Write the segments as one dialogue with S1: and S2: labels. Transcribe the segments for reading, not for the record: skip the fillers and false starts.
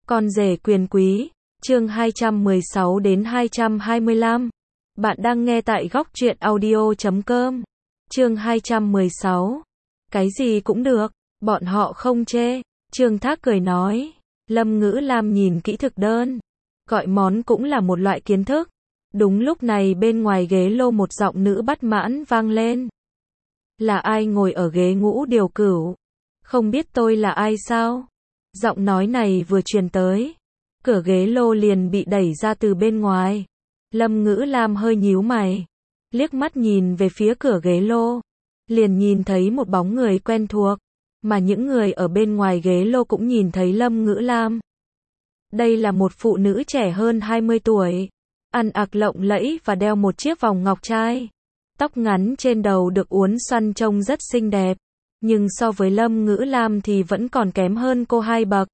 S1: Con rể quyền quý, chương 216 đến 225. Bạn đang nghe tại góc truyện audio.com. Chương 216. Cái gì cũng được, bọn họ không chê. Trương Thác cười nói. Lâm Ngữ Lam nhìn kỹ thực đơn. Gọi món cũng là một loại kiến thức. Đúng lúc này bên ngoài ghế lô một giọng nữ bất mãn vang lên. Là ai ngồi ở ghế ngũ điều cửu? Không biết tôi là ai sao? Giọng nói này vừa truyền tới, cửa ghế lô liền bị đẩy ra từ bên ngoài. Lâm Ngữ Lam hơi nhíu mày, liếc mắt nhìn về phía cửa ghế lô, liền nhìn thấy một bóng người quen thuộc, mà những người ở bên ngoài ghế lô cũng nhìn thấy Lâm Ngữ Lam. Đây là một phụ nữ trẻ hơn 20 tuổi, ăn mặc lộng lẫy và đeo một chiếc vòng ngọc trai. Tóc ngắn trên đầu được uốn xoăn trông rất xinh đẹp, nhưng so với Lâm Ngữ Lam thì vẫn còn kém hơn cô 2 bậc.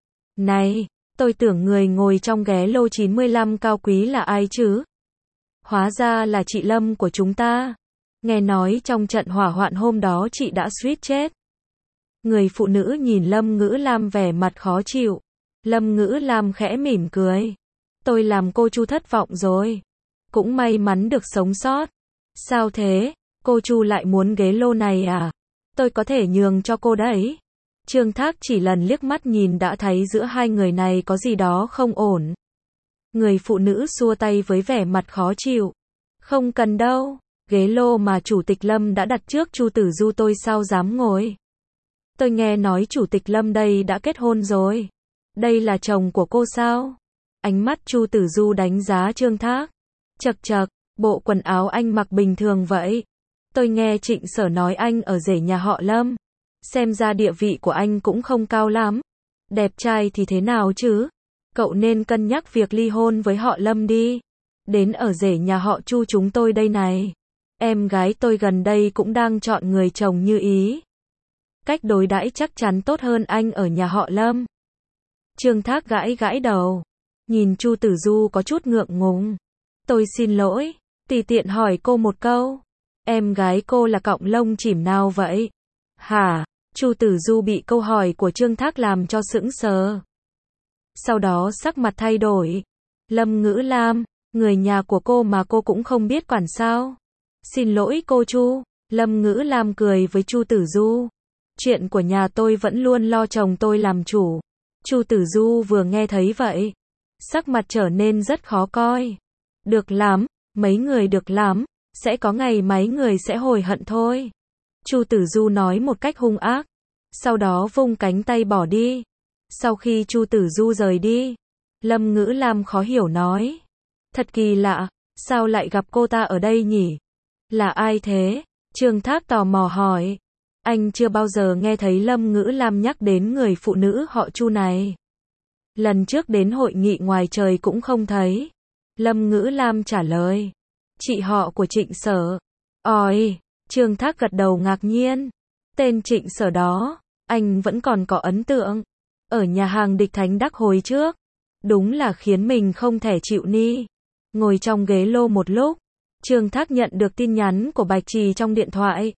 S1: Này, tôi tưởng người ngồi trong ghế lô 95 cao quý là ai chứ? Hóa ra là chị Lâm của chúng ta. Nghe nói trong trận hỏa hoạn hôm đó chị đã suýt chết. Người phụ nữ nhìn Lâm Ngữ Lam vẻ mặt khó chịu. Lâm Ngữ Lam khẽ mỉm cười. Tôi làm cô Chu thất vọng rồi. Cũng may mắn được sống sót. Sao thế? Cô Chu lại muốn ghế lô này à? Tôi có thể nhường cho cô đấy. Trương Thác chỉ lần liếc mắt nhìn đã thấy giữa hai người này có gì đó không ổn. Người phụ nữ xua tay với vẻ mặt khó chịu. Không cần đâu, ghế lô mà Chủ tịch Lâm đã đặt trước Chu Tử Du tôi sao dám ngồi. Tôi nghe nói Chủ tịch Lâm đây đã kết hôn rồi. Đây là chồng của cô sao? Ánh mắt Chu Tử Du đánh giá Trương Thác. Chậc chậc, bộ quần áo anh mặc bình thường vậy. Tôi nghe Trịnh Sở nói anh ở rể nhà họ Lâm. Xem ra địa vị của anh cũng không cao lắm. Đẹp trai thì thế nào chứ? Cậu nên cân nhắc việc ly hôn với họ Lâm đi. Đến ở rể nhà họ Chu chúng tôi đây này. Em gái tôi gần đây cũng đang chọn người chồng như ý. Cách đối đãi chắc chắn tốt hơn anh ở nhà họ Lâm. Trương Thác gãi gãi đầu. Nhìn Chu Tử Du có chút ngượng ngùng. Tôi xin lỗi, tùy tiện hỏi cô một câu. Em gái cô là cọng lông chìm nào vậy? Hả? Chu Tử Du bị câu hỏi của Trương Thác làm cho sững sờ. Sau đó sắc mặt thay đổi. Lâm Ngữ Lam, người nhà của cô mà cô cũng không biết quản sao? Xin lỗi cô Chu. Lâm Ngữ Lam cười với Chu Tử Du. Chuyện của nhà tôi vẫn luôn lo chồng tôi làm chủ. Chu Tử Du vừa nghe thấy vậy, sắc mặt trở nên rất khó coi. Được lắm, mấy người được lắm, sẽ có ngày mấy người sẽ hối hận thôi. Chu Tử Du nói một cách hung ác, sau đó vung cánh tay bỏ đi. Sau khi Chu Tử Du rời đi, Lâm Ngữ Lam khó hiểu nói. Thật kỳ lạ, sao lại gặp cô ta ở đây nhỉ? Là ai thế? Trương Thác tò mò hỏi. Anh chưa bao giờ nghe thấy Lâm Ngữ Lam nhắc đến người phụ nữ họ Chu này. Lần trước đến hội nghị ngoài trời cũng không thấy. Lâm Ngữ Lam trả lời. Chị họ của Trịnh Sở. Ôi, Trương Thác gật đầu ngạc nhiên. Tên Trịnh Sở đó, anh vẫn còn có ấn tượng. Ở nhà hàng Địch Thánh Đắc hồi trước. Đúng là khiến mình không thể chịu ni. Ngồi trong ghế lô một lúc, Trương Thác nhận được tin nhắn của Bạch Trì trong điện thoại.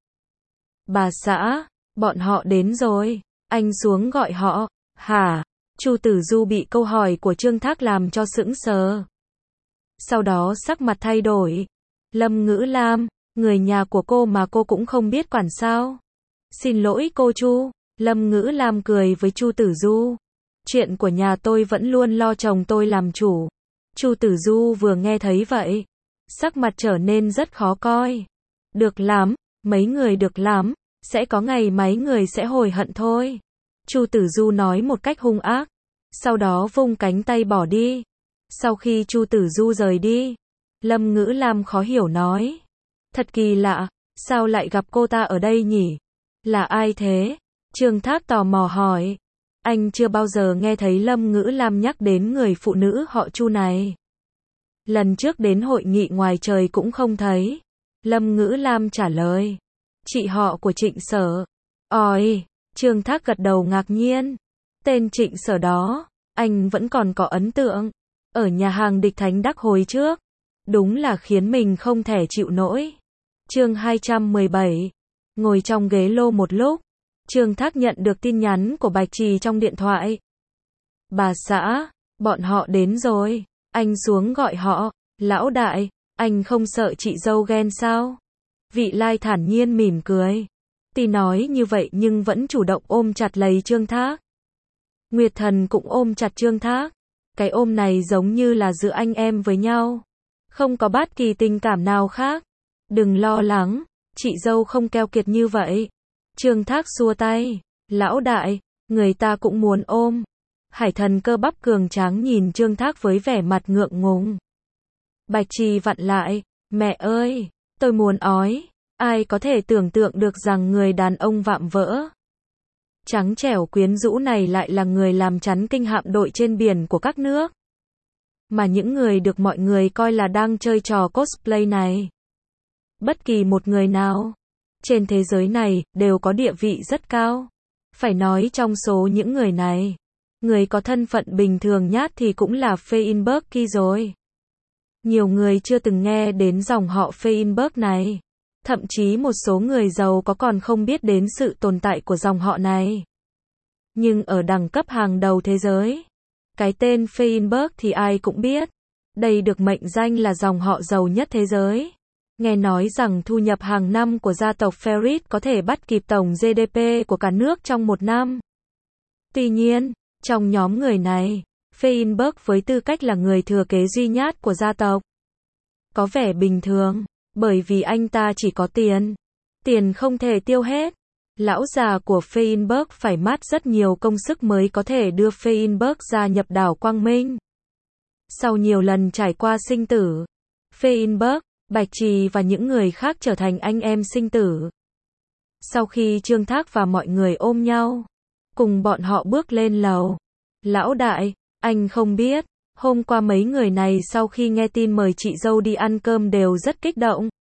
S1: Bà xã, bọn họ đến rồi. Anh xuống gọi họ. Hả? Chu Tử Du bị câu hỏi của Trương Thác làm cho sững sờ. Sau đó sắc mặt thay đổi. Lâm Ngữ Lam, người nhà của cô mà cô cũng không biết quản sao? Xin lỗi cô Chu. Lâm Ngữ Lam cười với Chu Tử Du. Chuyện của nhà tôi vẫn luôn lo chồng tôi làm chủ. Chu Tử Du vừa nghe thấy vậy, sắc mặt trở nên rất khó coi. Được lắm, mấy người được lắm, sẽ có ngày mấy người sẽ hối hận thôi. Chu Tử Du nói một cách hung ác, sau đó vung cánh tay bỏ đi. Sau khi Chu Tử Du rời đi, Lâm Ngữ Lam khó hiểu nói. Thật kỳ lạ, sao lại gặp cô ta ở đây nhỉ? Là ai thế? Trương Thác tò mò hỏi. Anh chưa bao giờ nghe thấy Lâm Ngữ Lam nhắc đến người phụ nữ họ Chu này. Lần trước đến hội nghị ngoài trời cũng không thấy. Lâm Ngữ Lam trả lời. Chị họ của Trịnh Sở. Ôi, Trương Thác gật đầu ngạc nhiên. Tên Trịnh Sở đó, anh vẫn còn có ấn tượng. Ở nhà hàng Địch Thánh Đắc hồi trước. Đúng là khiến mình không thể chịu nổi. Chương 217. Ngồi trong ghế lô một lúc, Trương Thác nhận được tin nhắn của Bạch Trì trong điện thoại. Bà xã, bọn họ đến rồi. Anh xuống gọi họ. Lão đại, anh không sợ chị dâu ghen sao? Vị Lai thản nhiên mỉm cười. Tuy nói như vậy nhưng vẫn chủ động ôm chặt lấy Trương Thác. Nguyệt Thần cũng ôm chặt Trương Thác. Cái ôm này giống như là giữa anh em với nhau. Không có bất kỳ tình cảm nào khác. Đừng lo lắng, chị dâu không keo kiệt như vậy. Trương Thác xua tay. Lão đại, người ta cũng muốn ôm. Hải Thần cơ bắp cường tráng nhìn Trương Thác với vẻ mặt ngượng ngùng. Bạch Trì vặn lại. Mẹ ơi, tôi muốn ói. Ai có thể tưởng tượng được rằng người đàn ông vạm vỡ, trắng trẻo quyến rũ này lại là người làm chắn kinh hạm đội trên biển của các nước. Mà những người được mọi người coi là đang chơi trò cosplay này, bất kỳ một người nào trên thế giới này đều có địa vị rất cao. Phải nói trong số những người này, người có thân phận bình thường nhất thì cũng là Feinberg rồi. Nhiều người chưa từng nghe đến dòng họ Feinberg này. Thậm chí một số người giàu có còn không biết đến sự tồn tại của dòng họ này. Nhưng ở đẳng cấp hàng đầu thế giới, cái tên Feinberg thì ai cũng biết. Đây được mệnh danh là dòng họ giàu nhất thế giới. Nghe nói rằng thu nhập hàng năm của gia tộc Ferit có thể bắt kịp tổng GDP của cả nước trong một năm. Tuy nhiên, trong nhóm người này, Feinberg với tư cách là người thừa kế duy nhất của gia tộc, có vẻ bình thường. Bởi vì anh ta chỉ có tiền. Tiền không thể tiêu hết. Lão già của Feinberg phải mất rất nhiều công sức mới có thể đưa Feinberg gia nhập đảo Quang Minh. Sau nhiều lần trải qua sinh tử, Feinberg, Bạch Trì và những người khác trở thành anh em sinh tử. Sau khi Trương Thác và mọi người ôm nhau, cùng bọn họ bước lên lầu. Lão đại, anh không biết. Hôm qua mấy người này sau khi nghe tin mời chị dâu đi ăn cơm đều rất kích động.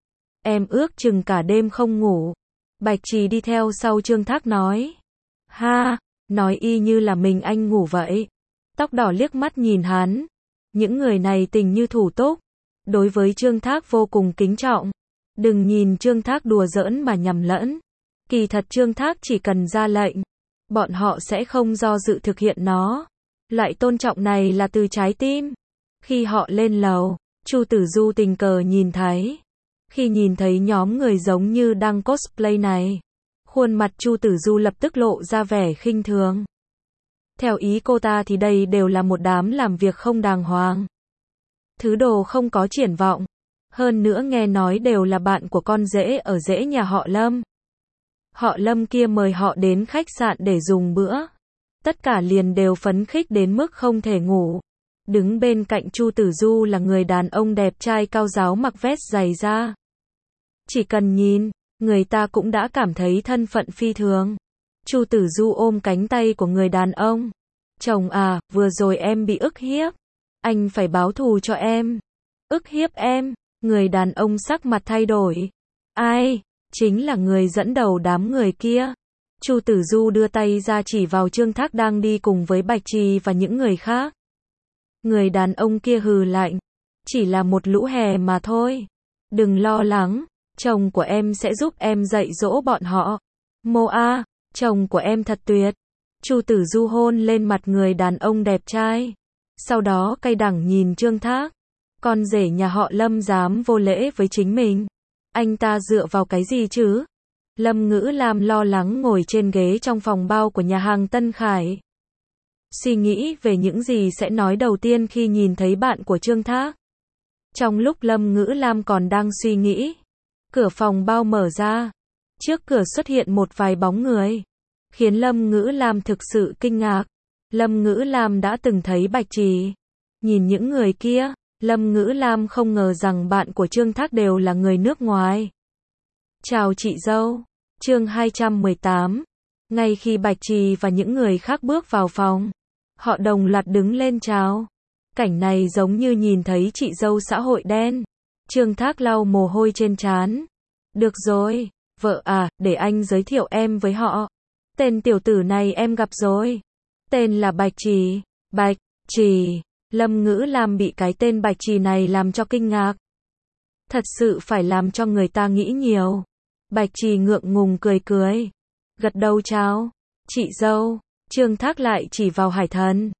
S1: Em ước chừng cả đêm không ngủ. Bạch Trì đi theo sau Trương Thác nói. Ha, nói y như là mình anh ngủ vậy. Tóc đỏ liếc mắt nhìn hắn. Những người này tình như thủ túc. Đối với Trương Thác vô cùng kính trọng. Đừng nhìn Trương Thác đùa giỡn mà nhầm lẫn. Kỳ thật Trương Thác chỉ cần ra lệnh, bọn họ sẽ không do dự thực hiện nó. Loại tôn trọng này là từ trái tim. Khi họ lên lầu, Chu Tử Du tình cờ nhìn thấy. Khi nhìn thấy nhóm người giống như đang cosplay này, khuôn mặt Chu Tử Du lập tức lộ ra vẻ khinh thường. Theo ý cô ta thì đây đều là một đám làm việc không đàng hoàng. Thứ đồ không có triển vọng. Hơn nữa nghe nói đều là bạn của con rể ở rễ nhà họ Lâm. Họ Lâm kia mời họ đến khách sạn để dùng bữa. Tất cả liền đều phấn khích đến mức không thể ngủ. Đứng bên cạnh Chu Tử Du là người đàn ông đẹp trai cao ráo mặc vest dày da. Chỉ cần nhìn, người ta cũng đã cảm thấy thân phận phi thường. Chu Tử Du ôm cánh tay của người đàn ông. Chồng à, vừa rồi em bị ức hiếp. Anh phải báo thù cho em. Ức hiếp em? Người đàn ông sắc mặt thay đổi. Ai? Chính là người dẫn đầu đám người kia. Chu Tử Du đưa tay ra chỉ vào Trương Thác đang đi cùng với Bạch Trì và những người khác. Người đàn ông kia hừ lạnh. Chỉ là một lũ hè mà thôi. Đừng lo lắng, chồng của em sẽ giúp em dạy dỗ bọn họ. Moa, chồng của em thật tuyệt. Chu Tử Du hôn lên mặt người đàn ông đẹp trai. Sau đó cay đắng nhìn Trương Thác. Con rể nhà họ Lâm dám vô lễ với chính mình. Anh ta dựa vào cái gì chứ? Lâm Ngữ Lam lo lắng ngồi trên ghế trong phòng bao của nhà hàng Tân Khải. Suy nghĩ về những gì sẽ nói đầu tiên khi nhìn thấy bạn của Trương Thác. Trong lúc Lâm Ngữ Lam còn đang suy nghĩ, cửa phòng bao mở ra. Trước cửa xuất hiện một vài bóng người, khiến Lâm Ngữ Lam thực sự kinh ngạc. Lâm Ngữ Lam đã từng thấy Bạch Trì. Nhìn những người kia, Lâm Ngữ Lam không ngờ rằng bạn của Trương Thác đều là người nước ngoài. Chào chị dâu. Chương 218. Ngay khi Bạch Trì và những người khác bước vào phòng, họ đồng loạt đứng lên chào. Cảnh này giống như nhìn thấy chị dâu xã hội đen. Trương Thác lau mồ hôi trên trán. Được rồi, vợ à, để anh giới thiệu em với họ. Tên tiểu tử này em gặp rồi. Tên là Bạch Trì. Bạch Trì. Lâm Ngữ Lam bị cái tên Bạch Trì này làm cho kinh ngạc. Thật sự phải làm cho người ta nghĩ nhiều. Bạch Trì ngượng ngùng cười cười. Gật đầu chào. Chị dâu. Trương Thác lại chỉ vào Hải Thần.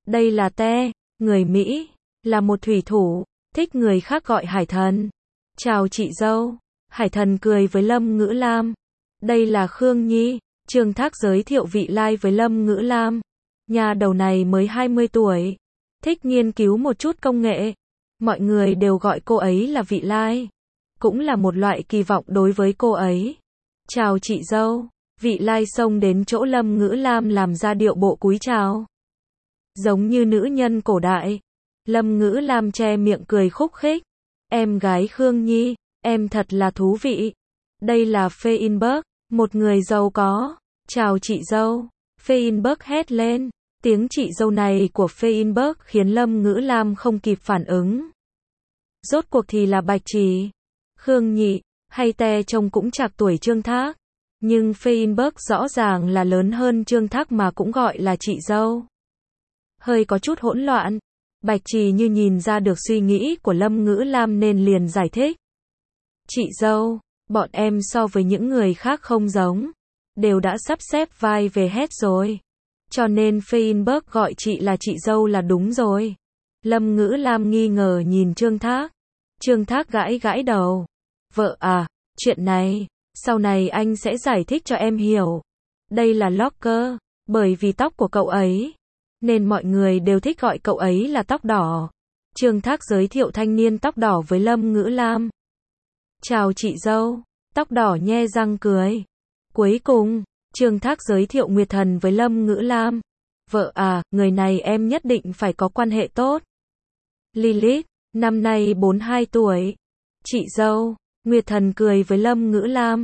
S1: Đây là Te, người Mỹ, là một thủy thủ, thích người khác gọi Hải Thần. Chào chị dâu. Hải Thần cười với Lâm Ngữ Lam. Đây là Khương Nhi. Trương Thác giới thiệu Vị Lai với Lâm Ngữ Lam. Nhà đầu này mới 20 tuổi, thích nghiên cứu một chút công nghệ. Mọi người đều gọi cô ấy là Vị Lai, cũng là một loại kỳ vọng đối với cô ấy. Chào chị dâu. Vị Lai xông đến chỗ Lâm Ngữ Lam làm ra điệu bộ cúi chào, giống như nữ nhân cổ đại. Lâm Ngữ Lam che miệng cười khúc khích. Em gái Khương Nhi, em thật là thú vị. Đây là Feinberg, một người giàu có. Chào chị dâu. Feinberg hét lên. Tiếng chị dâu này của Feinberg khiến Lâm Ngữ Lam không kịp phản ứng. Rốt cuộc thì là Bạch Trì, Khương Nhị, hay Te trông cũng trạc tuổi Trương Thác. Nhưng Feinberg rõ ràng là lớn hơn Trương Thác mà cũng gọi là chị dâu. Hơi có chút hỗn loạn. Bạch Trì như nhìn ra được suy nghĩ của Lâm Ngữ Lam nên liền giải thích. Chị dâu, bọn em so với những người khác không giống, đều đã sắp xếp vai về hết rồi. Cho nên Feinberg gọi chị là chị dâu là đúng rồi. Lâm Ngữ Lam nghi ngờ nhìn Trương Thác. Trương Thác gãi gãi đầu. Vợ à, chuyện này, sau này anh sẽ giải thích cho em hiểu. Đây là Locker, bởi vì tóc của cậu ấy, nên mọi người đều thích gọi cậu ấy là tóc đỏ. Trương Thác giới thiệu thanh niên tóc đỏ với Lâm Ngữ Lam. Chào chị dâu. Tóc đỏ nhe răng cười. Cuối cùng, Trương Thác giới thiệu Nguyệt Thần với Lâm Ngữ Lam. Vợ à, người này em nhất định phải có quan hệ tốt. Lilith, năm nay 42 tuổi. Chị dâu. Nguyệt Thần cười với Lâm Ngữ Lam.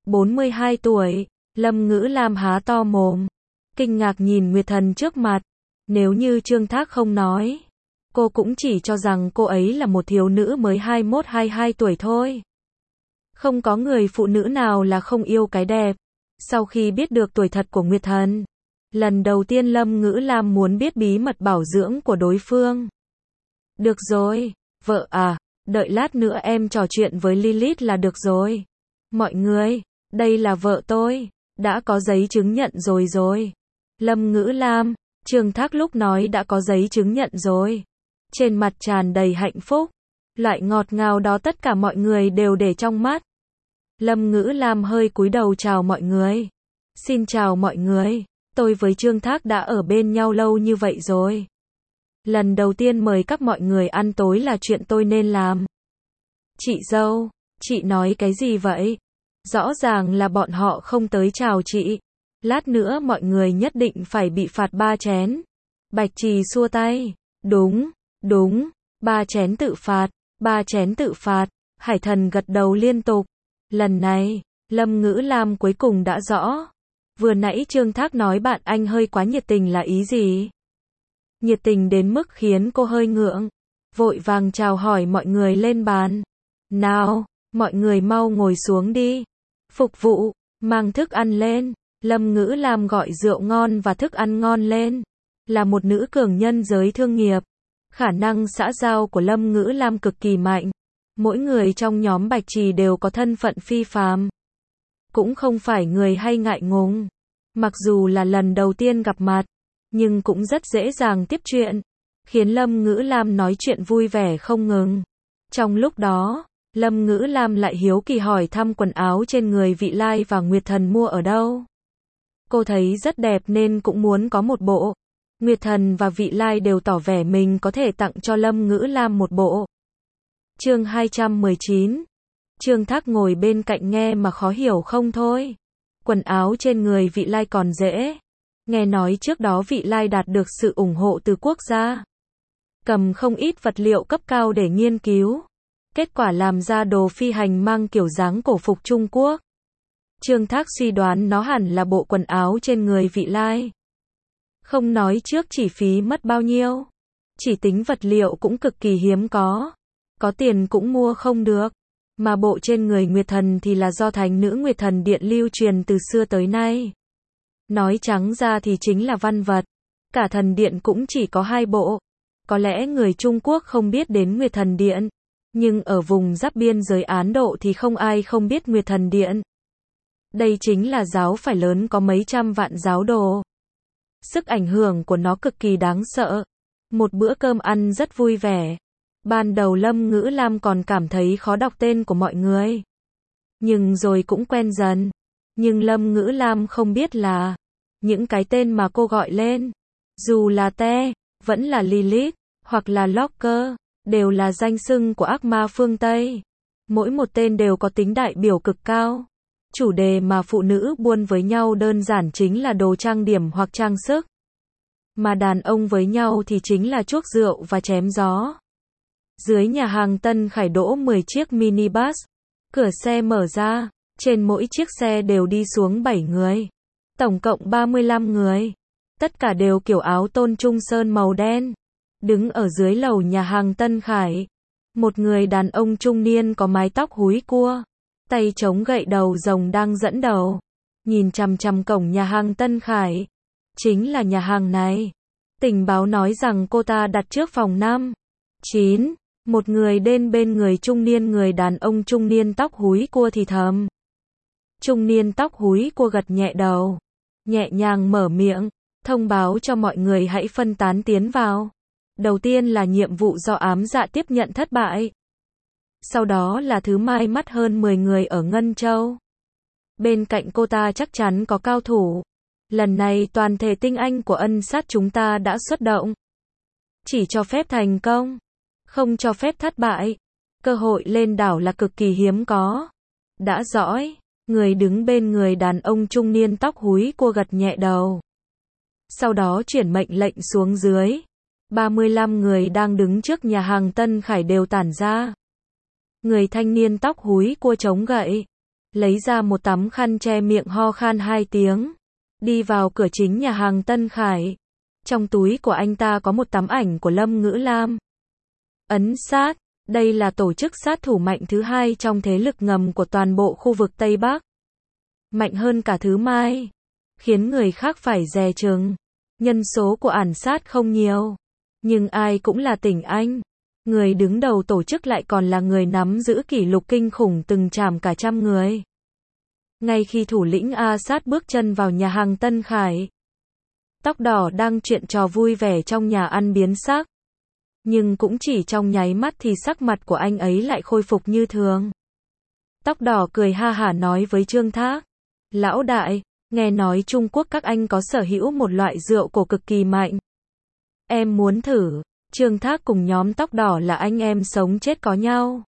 S1: 42 tuổi. Lâm Ngữ Lam há to mồm, kinh ngạc nhìn Nguyệt Thần trước mặt. Nếu như Trương Thác không nói, cô cũng chỉ cho rằng cô ấy là một thiếu nữ mới 21-22 tuổi thôi. Không có người phụ nữ nào là không yêu cái đẹp. Sau khi biết được tuổi thật của Nguyệt Thần, lần đầu tiên Lâm Ngữ Lam muốn biết bí mật bảo dưỡng của đối phương. Được rồi, vợ à, đợi lát nữa em trò chuyện với Lilith là được rồi. Mọi người, đây là vợ tôi, đã có giấy chứng nhận rồi. Lâm Ngữ Lam, Trương Thác lúc nói đã có giấy chứng nhận rồi. Trên mặt tràn đầy hạnh phúc. Loại ngọt ngào đó tất cả mọi người đều để trong mắt. Lâm Ngữ Lam hơi cúi đầu chào mọi người. Xin chào mọi người, tôi với Trương Thác đã ở bên nhau lâu như vậy rồi. Lần đầu tiên mời các mọi người ăn tối là chuyện tôi nên làm. Chị dâu, chị nói cái gì vậy? Rõ ràng là bọn họ không tới chào chị. Lát nữa mọi người nhất định phải bị phạt 3 chén. Bạch Trì xua tay. Đúng, 3 chén tự phạt, 3 chén tự phạt. Hải Thần gật đầu liên tục. Lần này, Lâm Ngữ Lam cuối cùng đã rõ. Vừa nãy Trương Thác nói bạn anh hơi quá nhiệt tình là ý gì? Nhiệt tình đến mức khiến cô hơi ngượng. Vội vàng chào hỏi mọi người lên bàn. Nào, mọi người mau ngồi xuống đi. Phục vụ, mang thức ăn lên. Lâm Ngữ Lam gọi rượu ngon và thức ăn ngon lên. Là một nữ cường nhân giới thương nghiệp. Khả năng xã giao của Lâm Ngữ Lam cực kỳ mạnh. Mỗi người trong nhóm Bạch Trì đều có thân phận phi phàm. Cũng không phải người hay ngại ngùng. Mặc dù là lần đầu tiên gặp mặt, nhưng cũng rất dễ dàng tiếp chuyện, khiến Lâm Ngữ Lam nói chuyện vui vẻ không ngừng. Trong lúc đó, Lâm Ngữ Lam lại hiếu kỳ hỏi thăm quần áo trên người Vị Lai và Nguyệt Thần mua ở đâu. Cô thấy rất đẹp nên cũng muốn có một bộ. Nguyệt Thần và Vị Lai đều tỏ vẻ mình có thể tặng cho Lâm Ngữ Lam một bộ. Chương 219. Trương Thác ngồi bên cạnh nghe mà khó hiểu không thôi. Quần áo trên người Vị Lai còn dễ. Nghe nói trước đó Vị Lai đạt được sự ủng hộ từ quốc gia. Cầm không ít vật liệu cấp cao để nghiên cứu. Kết quả làm ra đồ phi hành mang kiểu dáng cổ phục Trung Quốc. Trương Thác suy đoán nó hẳn là bộ quần áo trên người Vị Lai. Không nói trước chi phí mất bao nhiêu. Chỉ tính vật liệu cũng cực kỳ hiếm có. Có tiền cũng mua không được. Mà bộ trên người Nguyệt Thần thì là do Thánh nữ Nguyệt Thần Điện lưu truyền từ xưa tới nay. Nói trắng ra thì chính là văn vật. Cả thần điện cũng chỉ có 2 bộ. Có lẽ người Trung Quốc không biết đến Nguyệt Thần Điện. Nhưng ở vùng giáp biên giới Ấn Độ thì không ai không biết Nguyệt Thần Điện. Đây chính là giáo phái lớn có mấy trăm vạn giáo đồ. Sức ảnh hưởng của nó cực kỳ đáng sợ. Một bữa cơm ăn rất vui vẻ. Ban đầu Lâm Ngữ Lam còn cảm thấy khó đọc tên của mọi người. Nhưng rồi cũng quen dần. Nhưng Lâm Ngữ Lam không biết là những cái tên mà cô gọi lên, dù là Te, vẫn là Lilith, hoặc là Locker, đều là danh xưng của ác ma phương Tây. Mỗi một tên đều có tính đại biểu cực cao. Chủ đề mà phụ nữ buôn với nhau đơn giản chính là đồ trang điểm hoặc trang sức. Mà đàn ông với nhau thì chính là chuốc rượu và chém gió. Dưới nhà hàng Tân Khải đỗ 10 chiếc minibus. Cửa xe mở ra, trên mỗi chiếc xe đều đi xuống 7 người. Tổng cộng 35 người. Tất cả đều kiểu áo tôn trung sơn màu đen. Đứng ở dưới lầu nhà hàng Tân Khải. Một người đàn ông trung niên có mái tóc húi cua. Tay chống gậy đầu rồng đang dẫn đầu. Nhìn chằm chằm cổng nhà hàng Tân Khải. Chính là nhà hàng này. Tình báo nói rằng cô ta đặt trước phòng 5, 9. Một người đến bên người trung niên, người đàn ông trung niên tóc húi cua thì thầm. Trung niên tóc húi cua gật nhẹ đầu. Nhẹ nhàng mở miệng. Thông báo cho mọi người hãy phân tán tiến vào. Đầu tiên là nhiệm vụ do ám dạ tiếp nhận thất bại. Sau đó là thứ mai mắt hơn 10 người ở Ngân Châu. Bên cạnh cô ta chắc chắn có cao thủ. Lần này toàn thể tinh anh của ân sát chúng ta đã xuất động. Chỉ cho phép thành công, không cho phép thất bại. Cơ hội lên đảo là cực kỳ hiếm có. Đã dõi, người đứng bên người đàn ông trung niên tóc húi cua gật nhẹ đầu. Sau đó chuyển mệnh lệnh xuống dưới. 35 người đang đứng trước nhà hàng Tân Khải đều tản ra. Người thanh niên tóc húi cua chống gậy, lấy ra một tấm khăn che miệng ho khan 2 tiếng. Đi vào cửa chính nhà hàng Tân Khải. Trong túi của anh ta có một tấm ảnh của Lâm Ngữ Lam. Ấn sát, đây là tổ chức sát thủ mạnh thứ 2 trong thế lực ngầm của toàn bộ khu vực Tây Bắc. Mạnh hơn cả Thứ Mai. Khiến người khác phải dè chừng. Nhân số của ản sát không nhiều. Nhưng ai cũng là tỉnh Anh. Người đứng đầu tổ chức lại còn là người nắm giữ kỷ lục kinh khủng từng trảm cả 100 người. Ngay khi thủ lĩnh A Sát bước chân vào nhà hàng Tân Khải, tóc đỏ đang chuyện trò vui vẻ trong nhà ăn biến sắc. Nhưng cũng chỉ trong nháy mắt thì sắc mặt của anh ấy lại khôi phục như thường. Tóc đỏ cười ha hả nói với Trương Thác. Lão đại, nghe nói Trung Quốc các anh có sở hữu một loại rượu cổ cực kỳ mạnh. Em muốn thử. Trương Thác cùng nhóm tóc đỏ là anh em sống chết có nhau.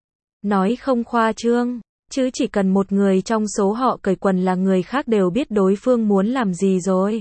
S1: Nói không khoa trương, chứ chỉ cần một người trong số họ cởi quần là người khác đều biết đối phương muốn làm gì rồi.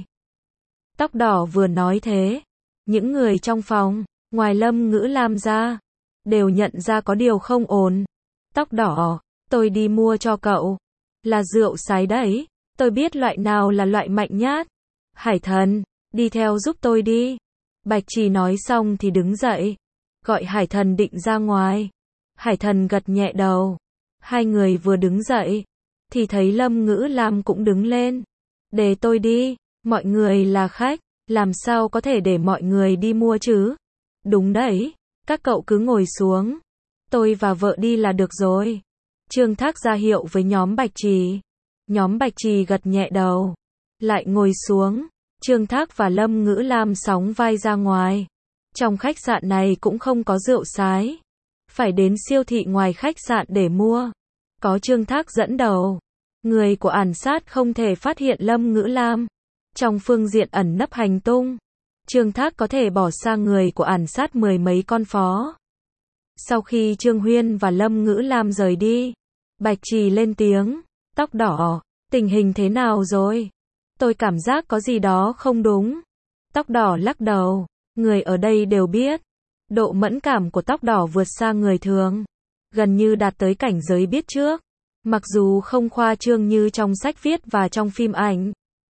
S1: Tóc đỏ vừa nói thế, những người trong phòng, ngoài Lâm Ngữ Lam ra, đều nhận ra có điều không ổn. Tóc đỏ, tôi đi mua cho cậu. Là rượu sái đấy, tôi biết loại nào là loại mạnh nhất. Hải Thần, đi theo giúp tôi đi. Bạch Trì nói xong thì đứng dậy, gọi Hải Thần định ra ngoài. Hải Thần gật nhẹ đầu. Hai người vừa đứng dậy, thì thấy Lâm Ngữ Lam cũng đứng lên. Để tôi đi, mọi người là khách, làm sao có thể để mọi người đi mua chứ? Đúng đấy, các cậu cứ ngồi xuống. Tôi và vợ đi là được rồi. Trương Thác ra hiệu với nhóm Bạch Trì. Nhóm Bạch Trì gật nhẹ đầu, lại ngồi xuống. Trương Thác và Lâm Ngữ Lam sóng vai ra ngoài. Trong khách sạn này cũng không có rượu sái. Phải đến siêu thị ngoài khách sạn để mua. Có Trương Thác dẫn đầu, người của ản sát không thể phát hiện Lâm Ngữ Lam. Trong phương diện ẩn nấp hành tung, Trương Thác có thể bỏ xa người của ản sát 10 mấy con phó. Sau khi Trương Huyên và Lâm Ngữ Lam rời đi, Bạch Trì lên tiếng. Tóc đỏ, tình hình thế nào rồi? Tôi cảm giác có gì đó không đúng. Tóc đỏ lắc đầu. Người ở đây đều biết, độ mẫn cảm của tóc đỏ vượt xa người thường. Gần như đạt tới cảnh giới biết trước. Mặc dù không khoa trương như trong sách viết và trong phim ảnh,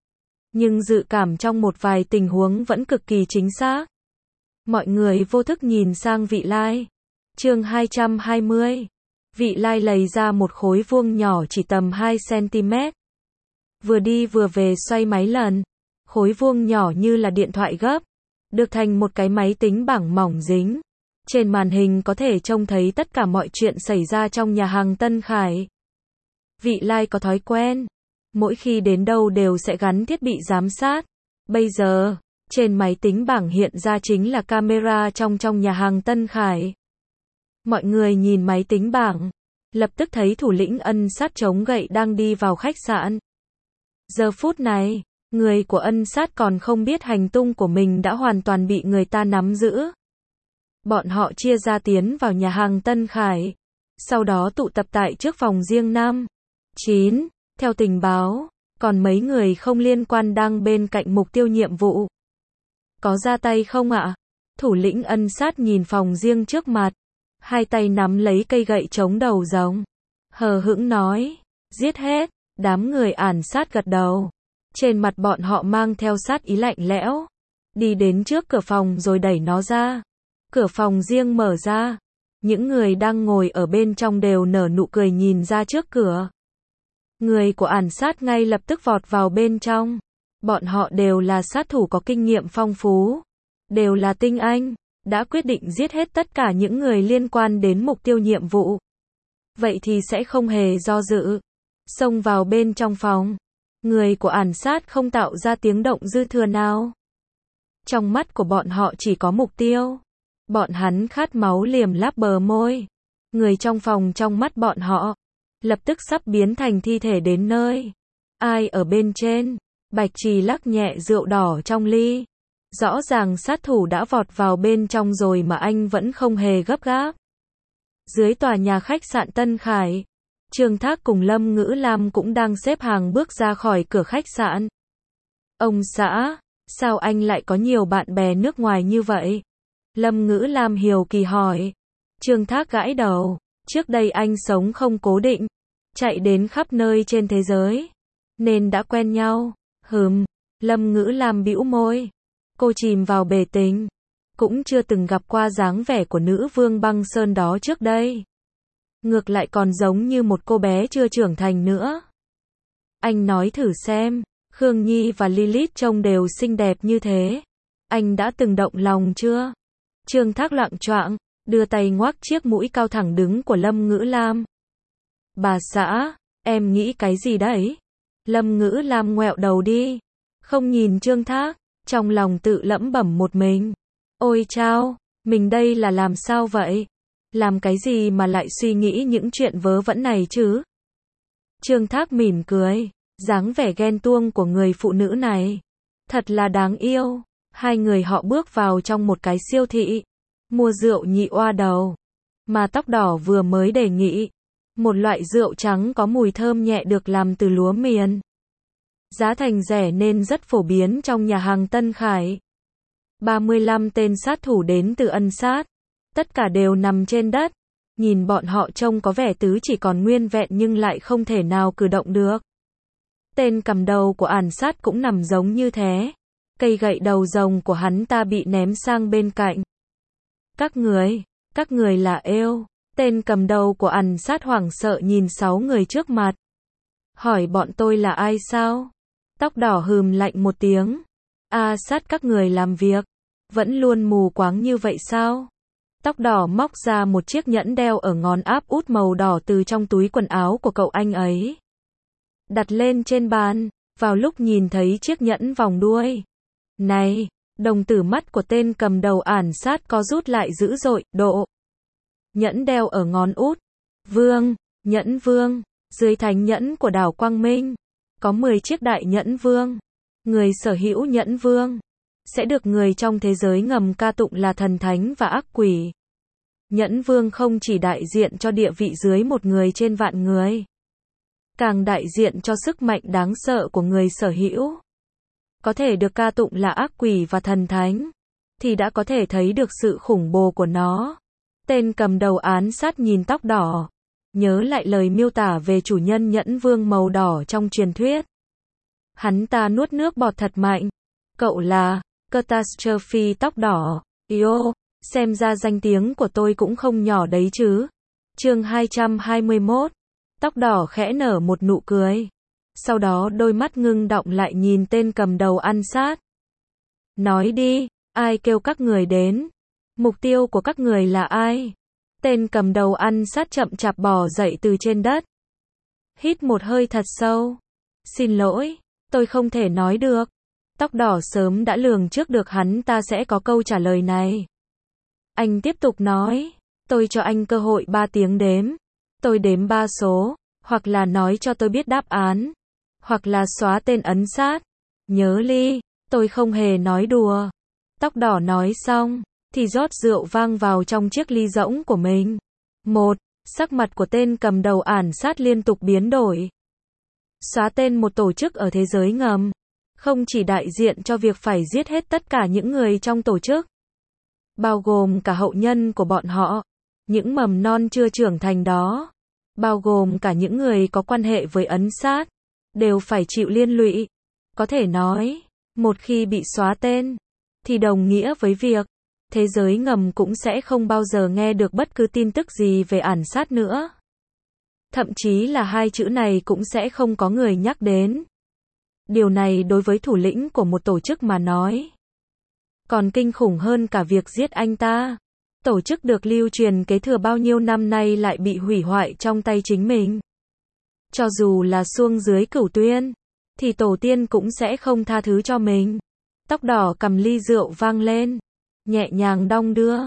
S1: nhưng dự cảm trong một vài tình huống vẫn cực kỳ chính xác. Mọi người vô thức nhìn sang Vị Lai. Chương 220. Vị Lai lấy ra một khối vuông nhỏ chỉ tầm 2 cm. Vừa đi vừa về xoay mấy lần. Khối vuông nhỏ như là điện thoại gấp, được thành một cái máy tính bảng mỏng dính. Trên màn hình có thể trông thấy tất cả mọi chuyện xảy ra trong nhà hàng Tân Khải. Vị Lai có thói quen, mỗi khi đến đâu đều sẽ gắn thiết bị giám sát. Bây giờ, trên máy tính bảng hiện ra chính là camera trong nhà hàng Tân Khải. Mọi người nhìn máy tính bảng, lập tức thấy thủ lĩnh ân sát chống gậy đang đi vào khách sạn. Giờ phút này, người của ân sát còn không biết hành tung của mình đã hoàn toàn bị người ta nắm giữ. Bọn họ chia ra tiến vào nhà hàng Tân Khải, sau đó tụ tập tại trước phòng riêng 5, 9, theo tình báo, còn mấy người không liên quan đang bên cạnh mục tiêu nhiệm vụ. Có ra tay không ạ? Thủ lĩnh ân sát nhìn phòng riêng trước mặt, hai tay nắm lấy cây gậy chống đầu rồng, hờ hững nói, giết hết. Đám người ản sát gật đầu, trên mặt bọn họ mang theo sát ý lạnh lẽo, đi đến trước cửa phòng rồi đẩy nó ra. Cửa phòng riêng mở ra, những người đang ngồi ở bên trong đều nở nụ cười nhìn ra trước cửa. Người của ản sát ngay lập tức vọt vào bên trong. Bọn họ đều là sát thủ có kinh nghiệm phong phú, đều là tinh anh, đã quyết định giết hết tất cả những người liên quan đến mục tiêu nhiệm vụ. Vậy thì sẽ không hề do dự, xông vào bên trong phòng. Người của ản sát không tạo ra tiếng động dư thừa nào. Trong mắt của bọn họ chỉ có mục tiêu. Bọn hắn khát máu liềm láp bờ môi. Người trong phòng trong mắt bọn họ lập tức sắp biến thành thi thể đến nơi. Ai ở bên trên? Bạch Trì lắc nhẹ rượu đỏ trong ly. Rõ ràng sát thủ đã vọt vào bên trong rồi mà anh vẫn không hề gấp gáp. Dưới tòa nhà khách sạn Tân Khải, Trương Thác cùng Lâm Ngữ Lam cũng đang xếp hàng bước ra khỏi cửa khách sạn. Ông xã, sao anh lại có nhiều bạn bè nước ngoài như vậy? Lâm Ngữ Lam hiếu kỳ hỏi. Trương Thác gãi đầu, trước đây anh sống không cố định, chạy đến khắp nơi trên thế giới, nên đã quen nhau. Lâm Ngữ Lam bĩu môi. Cô chìm vào bể tình, cũng chưa từng gặp qua dáng vẻ của nữ vương băng sơn đó trước đây. Ngược lại còn giống như một cô bé chưa trưởng thành nữa. Anh nói thử xem, Khương Nhi và Lilith trông đều xinh đẹp như thế. Anh đã từng động lòng chưa? Trương Thác loạng choạng, đưa tay ngoác chiếc mũi cao thẳng đứng của Lâm Ngữ Lam. Bà xã, em nghĩ cái gì đấy? Lâm Ngữ Lam ngoẹo đầu đi, không nhìn Trương Thác, trong lòng tự lẩm bẩm một mình. Ôi chao, mình đây là làm sao vậy? Làm cái gì mà lại suy nghĩ những chuyện vớ vẩn này chứ? Trương Thác mỉm cười, dáng vẻ ghen tuông của người phụ nữ này thật là đáng yêu. Hai người họ bước vào trong một cái siêu thị, mua rượu nhị oa đầu, mà Tóc Đỏ vừa mới đề nghị. Một loại rượu trắng có mùi thơm nhẹ được làm từ lúa miền. Giá thành rẻ nên rất phổ biến trong nhà hàng Tân Khải. 35 tên sát thủ đến từ ân sát, tất cả đều nằm trên đất. Nhìn bọn họ trông có vẻ tứ chỉ còn nguyên vẹn nhưng lại không thể nào cử động được. Tên cầm đầu của ản sát cũng nằm giống như thế. Cây gậy đầu rồng của hắn ta bị ném sang bên cạnh. Các người là êu. Tên cầm đầu của ản sát hoảng sợ nhìn 6 người trước mặt. Hỏi bọn tôi là ai sao? Tóc Đỏ hừm lạnh một tiếng. Sát các người làm việc, vẫn luôn mù quáng như vậy sao? Tóc Đỏ móc ra một chiếc nhẫn đeo ở ngón áp út màu đỏ từ trong túi quần áo của cậu anh ấy. Đặt lên trên bàn, vào lúc nhìn thấy chiếc nhẫn vòng đuôi. Này, đồng tử mắt của tên cầm đầu ản sát có rút lại dữ dội, độ. Nhẫn đeo ở ngón út. Nhẫn vương, dưới thánh nhẫn của đảo Quang Minh, có 10 chiếc đại nhẫn vương. Người sở hữu nhẫn vương sẽ được người trong thế giới ngầm ca tụng là thần thánh và ác quỷ. Nhẫn vương không chỉ đại diện cho địa vị dưới một người trên vạn người, càng đại diện cho sức mạnh đáng sợ của người sở hữu. Có thể được ca tụng là ác quỷ và thần thánh, thì đã có thể thấy được sự khủng bố của nó. Tên cầm đầu án sát nhìn Tóc Đỏ, nhớ lại lời miêu tả về chủ nhân nhẫn vương màu đỏ trong truyền thuyết. Hắn ta nuốt nước bọt thật mạnh. Cậu là Catastrophe Tóc Đỏ. Yo, xem ra danh tiếng của tôi cũng không nhỏ đấy chứ. Chương 221. Tóc Đỏ khẽ nở một nụ cười. Sau đó đôi mắt ngưng đọng lại nhìn tên cầm đầu ăn sát. Nói đi, ai kêu các người đến? Mục tiêu của các người là ai? Tên cầm đầu ăn sát chậm chạp bò dậy từ trên đất. Hít một hơi thật sâu. Xin lỗi, tôi không thể nói được. Tóc đỏ sớm đã lường trước được hắn ta sẽ có câu trả lời này. Anh tiếp tục nói, tôi cho anh cơ hội 3 tiếng đếm. Tôi đếm 3 số, hoặc là nói cho tôi biết đáp án, hoặc là xóa tên ấn sát. Nhớ Ly, tôi không hề nói đùa. Tóc đỏ nói xong, thì rót rượu vang vào trong chiếc ly rỗng của mình. Sắc mặt của tên cầm đầu ản sát liên tục biến đổi. Xóa tên một tổ chức ở thế giới ngầm, không chỉ đại diện cho việc phải giết hết tất cả những người trong tổ chức, bao gồm cả hậu nhân của bọn họ, những mầm non chưa trưởng thành đó, bao gồm cả những người có quan hệ với ấn sát, đều phải chịu liên lụy. Có thể nói, một khi bị xóa tên, thì đồng nghĩa với việc thế giới ngầm cũng sẽ không bao giờ nghe được bất cứ tin tức gì về ản sát nữa. Thậm chí là 2 chữ này cũng sẽ không có người nhắc đến. Điều này đối với thủ lĩnh của một tổ chức mà nói, còn kinh khủng hơn cả việc giết anh ta. Tổ chức được lưu truyền kế thừa bao nhiêu năm nay lại bị hủy hoại trong tay chính mình. Cho dù là xuông dưới cửu tuyên, thì tổ tiên cũng sẽ không tha thứ cho mình. Tóc đỏ cầm ly rượu vang lên, nhẹ nhàng đong đưa.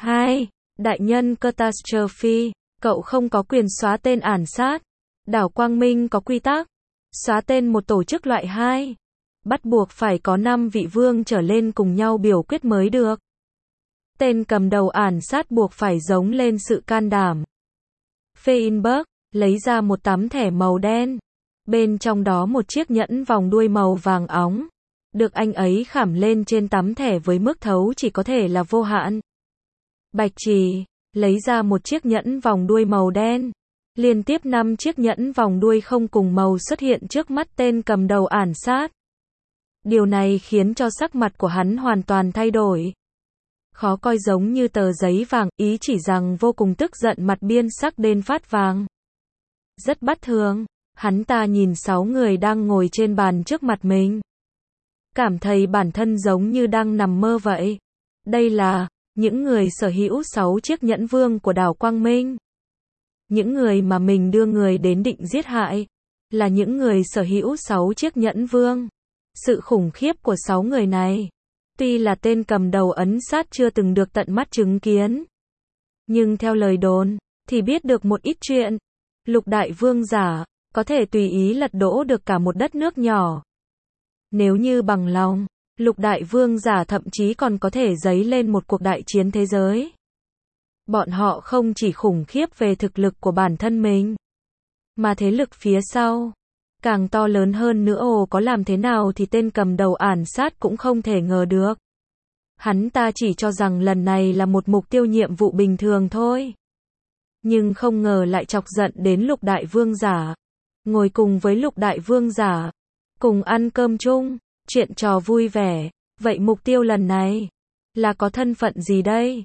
S1: Đại nhân Catastrophe, cậu không có quyền xóa tên ản sát. Đảo Quang Minh có quy tắc, xóa tên một tổ chức loại 2. Bắt buộc phải có 5 vị vương trở lên cùng nhau biểu quyết mới được. Tên cầm đầu ản sát buộc phải giống lên sự can đảm. Feinberg lấy ra một tấm thẻ màu đen. Bên trong đó một chiếc nhẫn vòng đuôi màu vàng óng. Được anh ấy khảm lên trên tấm thẻ với mức thấu chỉ có thể là vô hạn. Bạch Trì lấy ra một chiếc nhẫn vòng đuôi màu đen. Liên tiếp 5 chiếc nhẫn vòng đuôi không cùng màu xuất hiện trước mắt tên cầm đầu ản sát. Điều này khiến cho sắc mặt của hắn hoàn toàn thay đổi. Khó coi giống như tờ giấy vàng, ý chỉ rằng vô cùng tức giận, mặt biên sắc đến phát vàng. Rất bất thường, hắn ta nhìn 6 người đang ngồi trên bàn trước mặt mình. Cảm thấy bản thân giống như đang nằm mơ vậy. Đây là những người sở hữu 6 chiếc nhẫn vương của đảo Quang Minh. Những người mà mình đưa người đến định giết hại, là những người sở hữu 6 chiếc nhẫn vương. Sự khủng khiếp của 6 người này, tuy là tên cầm đầu ấn sát chưa từng được tận mắt chứng kiến, nhưng theo lời đồn, thì biết được một ít chuyện. Lục đại vương giả, có thể tùy ý lật đổ được cả một đất nước nhỏ. Nếu như bằng lòng, lục đại vương giả thậm chí còn có thể dấy lên một cuộc đại chiến thế giới. Bọn họ không chỉ khủng khiếp về thực lực của bản thân mình, mà thế lực phía sau càng to lớn hơn nữa. Có làm thế nào thì tên cầm đầu ản sát cũng không thể ngờ được. Hắn ta chỉ cho rằng lần này là một mục tiêu nhiệm vụ bình thường thôi. Nhưng không ngờ lại chọc giận đến lục đại vương giả. Ngồi cùng với lục đại vương giả, cùng ăn cơm chung, chuyện trò vui vẻ. Vậy mục tiêu lần này là có thân phận gì đây?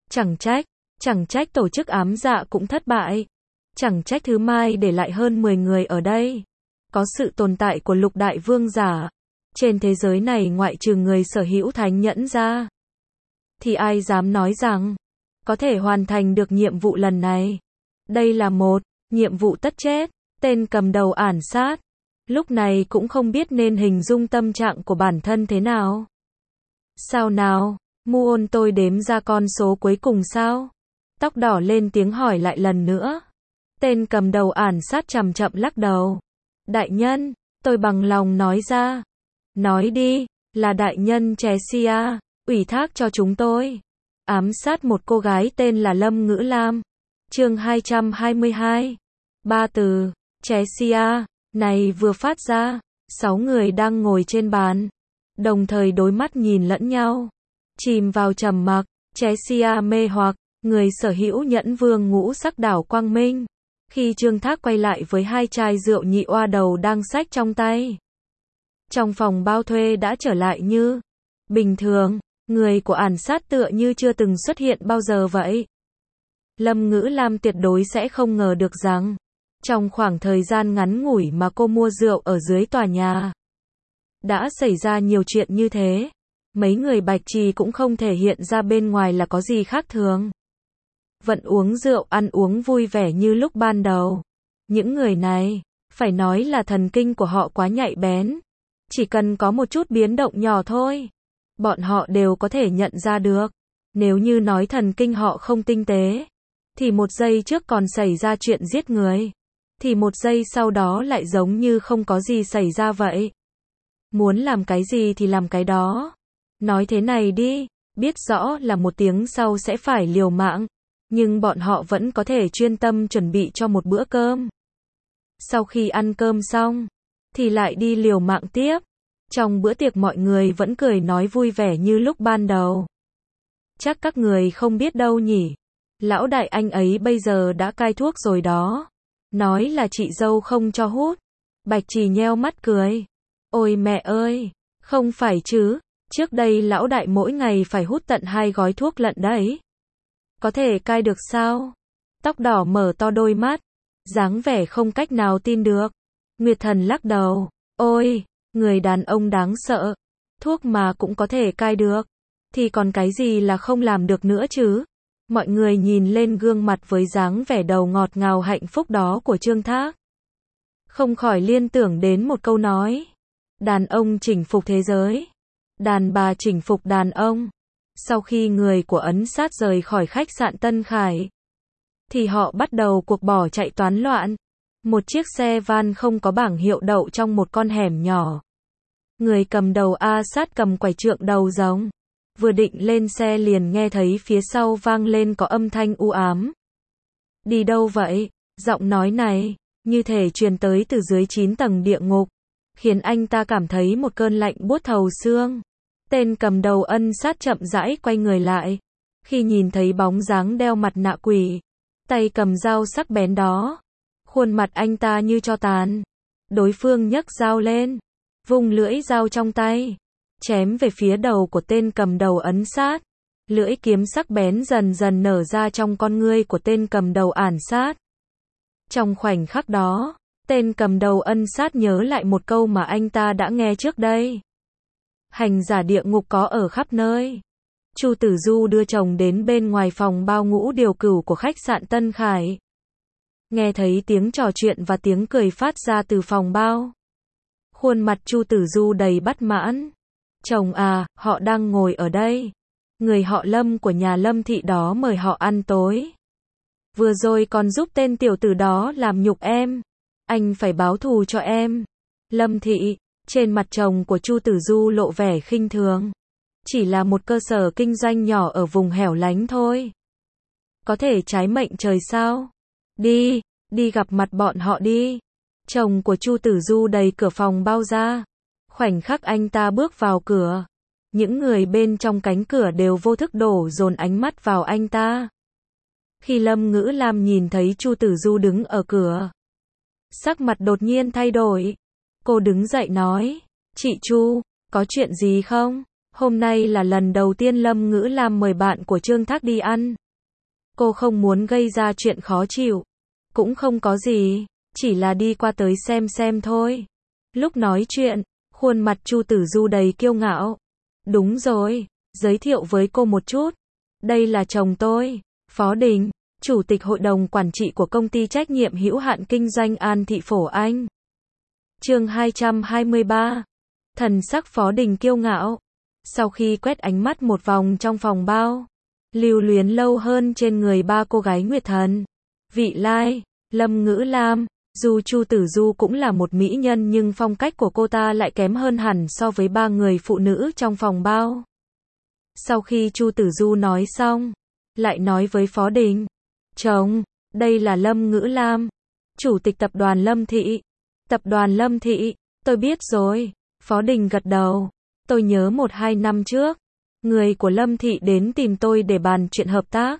S1: Chẳng trách tổ chức ám dạ cũng thất bại. Chẳng trách Thứ Mai để lại hơn 10 người ở đây. Có sự tồn tại của lục đại vương giả. Trên thế giới này ngoại trừ người sở hữu thánh nhẫn ra, thì ai dám nói rằng có thể hoàn thành được nhiệm vụ lần này. Đây là một nhiệm vụ tất chết. Tên cầm đầu ản sát lúc này cũng không biết nên hình dung tâm trạng của bản thân thế nào. Sao nào, Muôn tôi đếm ra con số cuối cùng sao? Tóc đỏ lên tiếng hỏi lại lần nữa. Tên cầm đầu ản sát chậm chậm lắc đầu. Đại nhân, tôi bằng lòng nói ra. Nói đi, là đại nhân Chessia ủy thác cho chúng tôi ám sát một cô gái tên là Lâm Ngữ Lam. Chương 222. 3 từ Chessia này vừa phát ra, 6 người đang ngồi trên bàn, đồng thời đối mắt nhìn lẫn nhau, chìm vào trầm mặc. Chessia mê hoặc người sở hữu nhẫn vương ngũ sắc đảo Quang Minh. Khi Trương Thác quay lại với 2 chai rượu nhị oa đầu đang xách trong tay, trong phòng bao thuê đã trở lại như bình thường. Người của ản sát tựa như chưa từng xuất hiện bao giờ vậy. Lâm Ngữ Lam tuyệt đối sẽ không ngờ được rằng trong khoảng thời gian ngắn ngủi mà cô mua rượu ở dưới tòa nhà, đã xảy ra nhiều chuyện như thế. Mấy người Bạch Trì cũng không thể hiện ra bên ngoài là có gì khác thường. Vẫn uống rượu ăn uống vui vẻ như lúc ban đầu. Những người này, phải nói là thần kinh của họ quá nhạy bén. Chỉ cần có một chút biến động nhỏ thôi, bọn họ đều có thể nhận ra được. Nếu như nói thần kinh họ không tinh tế, thì một giây trước còn xảy ra chuyện giết người, thì một giây sau đó lại giống như không có gì xảy ra vậy. Muốn làm cái gì thì làm cái đó. Nói thế này đi, biết rõ là một tiếng sau sẽ phải liều mạng, nhưng bọn họ vẫn có thể chuyên tâm chuẩn bị cho một bữa cơm. Sau khi ăn cơm xong, thì lại đi liều mạng tiếp. Trong bữa tiệc mọi người vẫn cười nói vui vẻ như lúc ban đầu. Chắc các người không biết đâu nhỉ. Lão đại anh ấy bây giờ đã cai thuốc rồi đó. Nói là chị dâu không cho hút. Bạch Trì nheo mắt cười. Ôi mẹ ơi, không phải chứ. Trước đây lão đại mỗi ngày phải hút tận 2 gói thuốc lận đấy. Có thể cai được sao? Tóc đỏ mở to đôi mắt, dáng vẻ không cách nào tin được. Nguyệt Thần lắc đầu. Ôi, người đàn ông đáng sợ. Thuốc mà cũng có thể cai được. Thì còn cái gì là không làm được nữa chứ? Mọi người nhìn lên gương mặt với dáng vẻ đầu ngọt ngào hạnh phúc đó của Trương Thác. Không khỏi liên tưởng đến một câu nói. Đàn ông chinh phục thế giới. Đàn bà chinh phục đàn ông. Sau khi người của Ấn Sát rời khỏi khách sạn Tân Khải, thì họ bắt đầu cuộc bỏ chạy toán loạn. Một chiếc xe van không có bảng hiệu đậu trong một con hẻm nhỏ. Người cầm đầu A Sát cầm quải trượng đầu rồng. Vừa định lên xe liền nghe thấy phía sau vang lên có âm thanh u ám. Đi đâu vậy? Giọng nói này, như thể truyền tới từ dưới 9 tầng địa ngục, khiến anh ta cảm thấy một cơn lạnh buốt thấu xương. Tên cầm đầu Ân Sát chậm rãi quay người lại. Khi nhìn thấy bóng dáng đeo mặt nạ quỷ, tay cầm dao sắc bén đó, khuôn mặt anh ta như tro tàn. Đối phương nhấc dao lên, vung lưỡi dao trong tay, chém về phía đầu của tên cầm đầu Ấn Sát. Lưỡi kiếm sắc bén dần dần nở ra trong con ngươi của tên cầm đầu Ản Sát. Trong khoảnh khắc đó, tên cầm đầu Ân Sát nhớ lại một câu mà anh ta đã nghe trước đây. Hành giả địa ngục có ở khắp nơi. Chu Tử Du đưa chồng đến bên ngoài phòng bao ngũ điều cửu của khách sạn Tân Khải. Nghe thấy tiếng trò chuyện và tiếng cười phát ra từ phòng bao. Khuôn mặt Chu Tử Du đầy bất mãn. Chồng à, họ đang ngồi ở đây. Người họ Lâm của nhà Lâm thị đó mời họ ăn tối. Vừa rồi còn giúp tên tiểu tử đó làm nhục em. Anh phải báo thù cho em. Lâm thị, trên mặt chồng của Chu Tử Du lộ vẻ khinh thường. Chỉ là một cơ sở kinh doanh nhỏ ở vùng hẻo lánh thôi. Có thể trái mệnh trời sao? Đi, đi gặp mặt bọn họ đi. Chồng của Chu Tử Du đẩy cửa phòng bao ra. Khoảnh khắc anh ta bước vào cửa, những người bên trong cánh cửa đều vô thức đổ dồn ánh mắt vào anh ta. Khi Lâm Ngữ Lam nhìn thấy Chu Tử Du đứng ở cửa, sắc mặt đột nhiên thay đổi. Cô đứng dậy nói, chị Chu, có chuyện gì không? Hôm nay là lần đầu tiên Lâm Ngữ Lam mời bạn của Trương Thác đi ăn. Cô không muốn gây ra chuyện khó chịu. Cũng không có gì, chỉ là đi qua tới xem thôi. Lúc nói chuyện, khuôn mặt Chu Tử Du đầy kiêu ngạo. Đúng rồi, giới thiệu với cô một chút. Đây là chồng tôi, Phó Đình, Chủ tịch Hội đồng Quản trị của công ty trách nhiệm hữu hạn kinh doanh An Thị Phổ Anh. Chương 223. Thần sắc Phó Đình kiêu ngạo. Sau khi quét ánh mắt một vòng trong phòng bao, lưu luyến lâu hơn trên người ba cô gái Nguyệt Thần, Vị Lai, Lâm Ngữ Lam. Dù Chu Tử Du cũng là một mỹ nhân nhưng phong cách của cô ta lại kém hơn hẳn so với ba người phụ nữ trong phòng bao. Sau khi Chu Tử Du nói xong, lại nói với Phó Đình, chồng, đây là Lâm Ngữ Lam, Chủ tịch tập đoàn Lâm Thị. Tập đoàn Lâm Thị, tôi biết rồi. Phó Đình gật đầu. Tôi nhớ 1-2 năm trước, người của Lâm Thị đến tìm tôi để bàn chuyện hợp tác.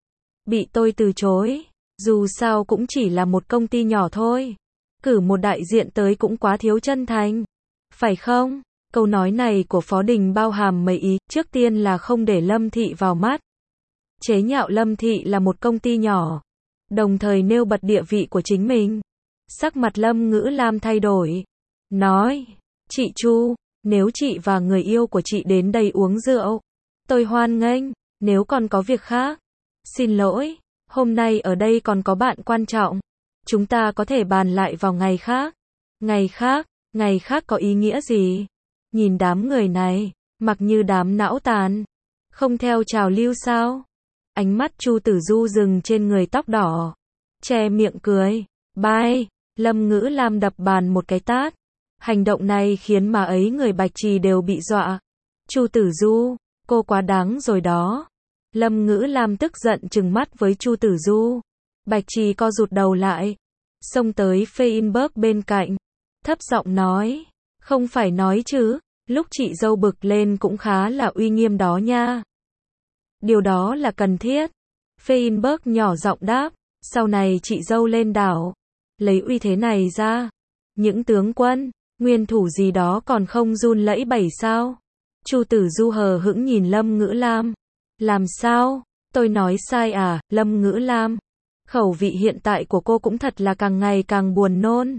S1: Bị tôi từ chối. Dù sao cũng chỉ là một công ty nhỏ thôi. Cử một đại diện tới cũng quá thiếu chân thành. Phải không? Câu nói này của Phó Đình bao hàm mấy ý. Trước tiên là không để Lâm Thị vào mắt. Chế nhạo Lâm Thị là một công ty nhỏ. Đồng thời nêu bật địa vị của chính mình. Sắc mặt Lâm Ngữ Lam thay đổi. Nói, chị Chu, nếu chị và người yêu của chị đến đây uống rượu, tôi hoan nghênh. Nếu còn có việc khác, xin lỗi. Hôm nay ở đây còn có bạn quan trọng. Chúng ta có thể bàn lại vào ngày khác. Ngày khác, Ngày khác có ý nghĩa gì? Nhìn đám người này, mặc như đám não tàn, không theo trào lưu sao? Ánh mắt Chu Tử Du dừng trên người tóc đỏ, che miệng cười. Bai, Lâm Ngữ Lam đập bàn một cái tát. Hành động này khiến mà ấy người Bạch Trì đều bị dọa. Chu Tử Du, cô quá đáng rồi đó. Lâm Ngữ Lam tức giận trừng mắt với Chu Tử Du. Bạch Trì co rụt đầu lại, xông tới Feinberg bên cạnh, thấp giọng nói, không phải nói chứ, lúc chị dâu bực lên cũng khá là uy nghiêm đó nha. Điều đó là cần thiết. Feinberg nhỏ giọng đáp, sau này chị dâu lên đảo, lấy uy thế này ra, những tướng quân, nguyên thủ gì đó còn không run lẫy bẩy sao? Chu Tử Du hờ hững nhìn Lâm Ngữ Lam. Làm sao? Tôi nói sai à, Lâm Ngữ Lam? Khẩu vị hiện tại của cô cũng thật là càng ngày càng buồn nôn.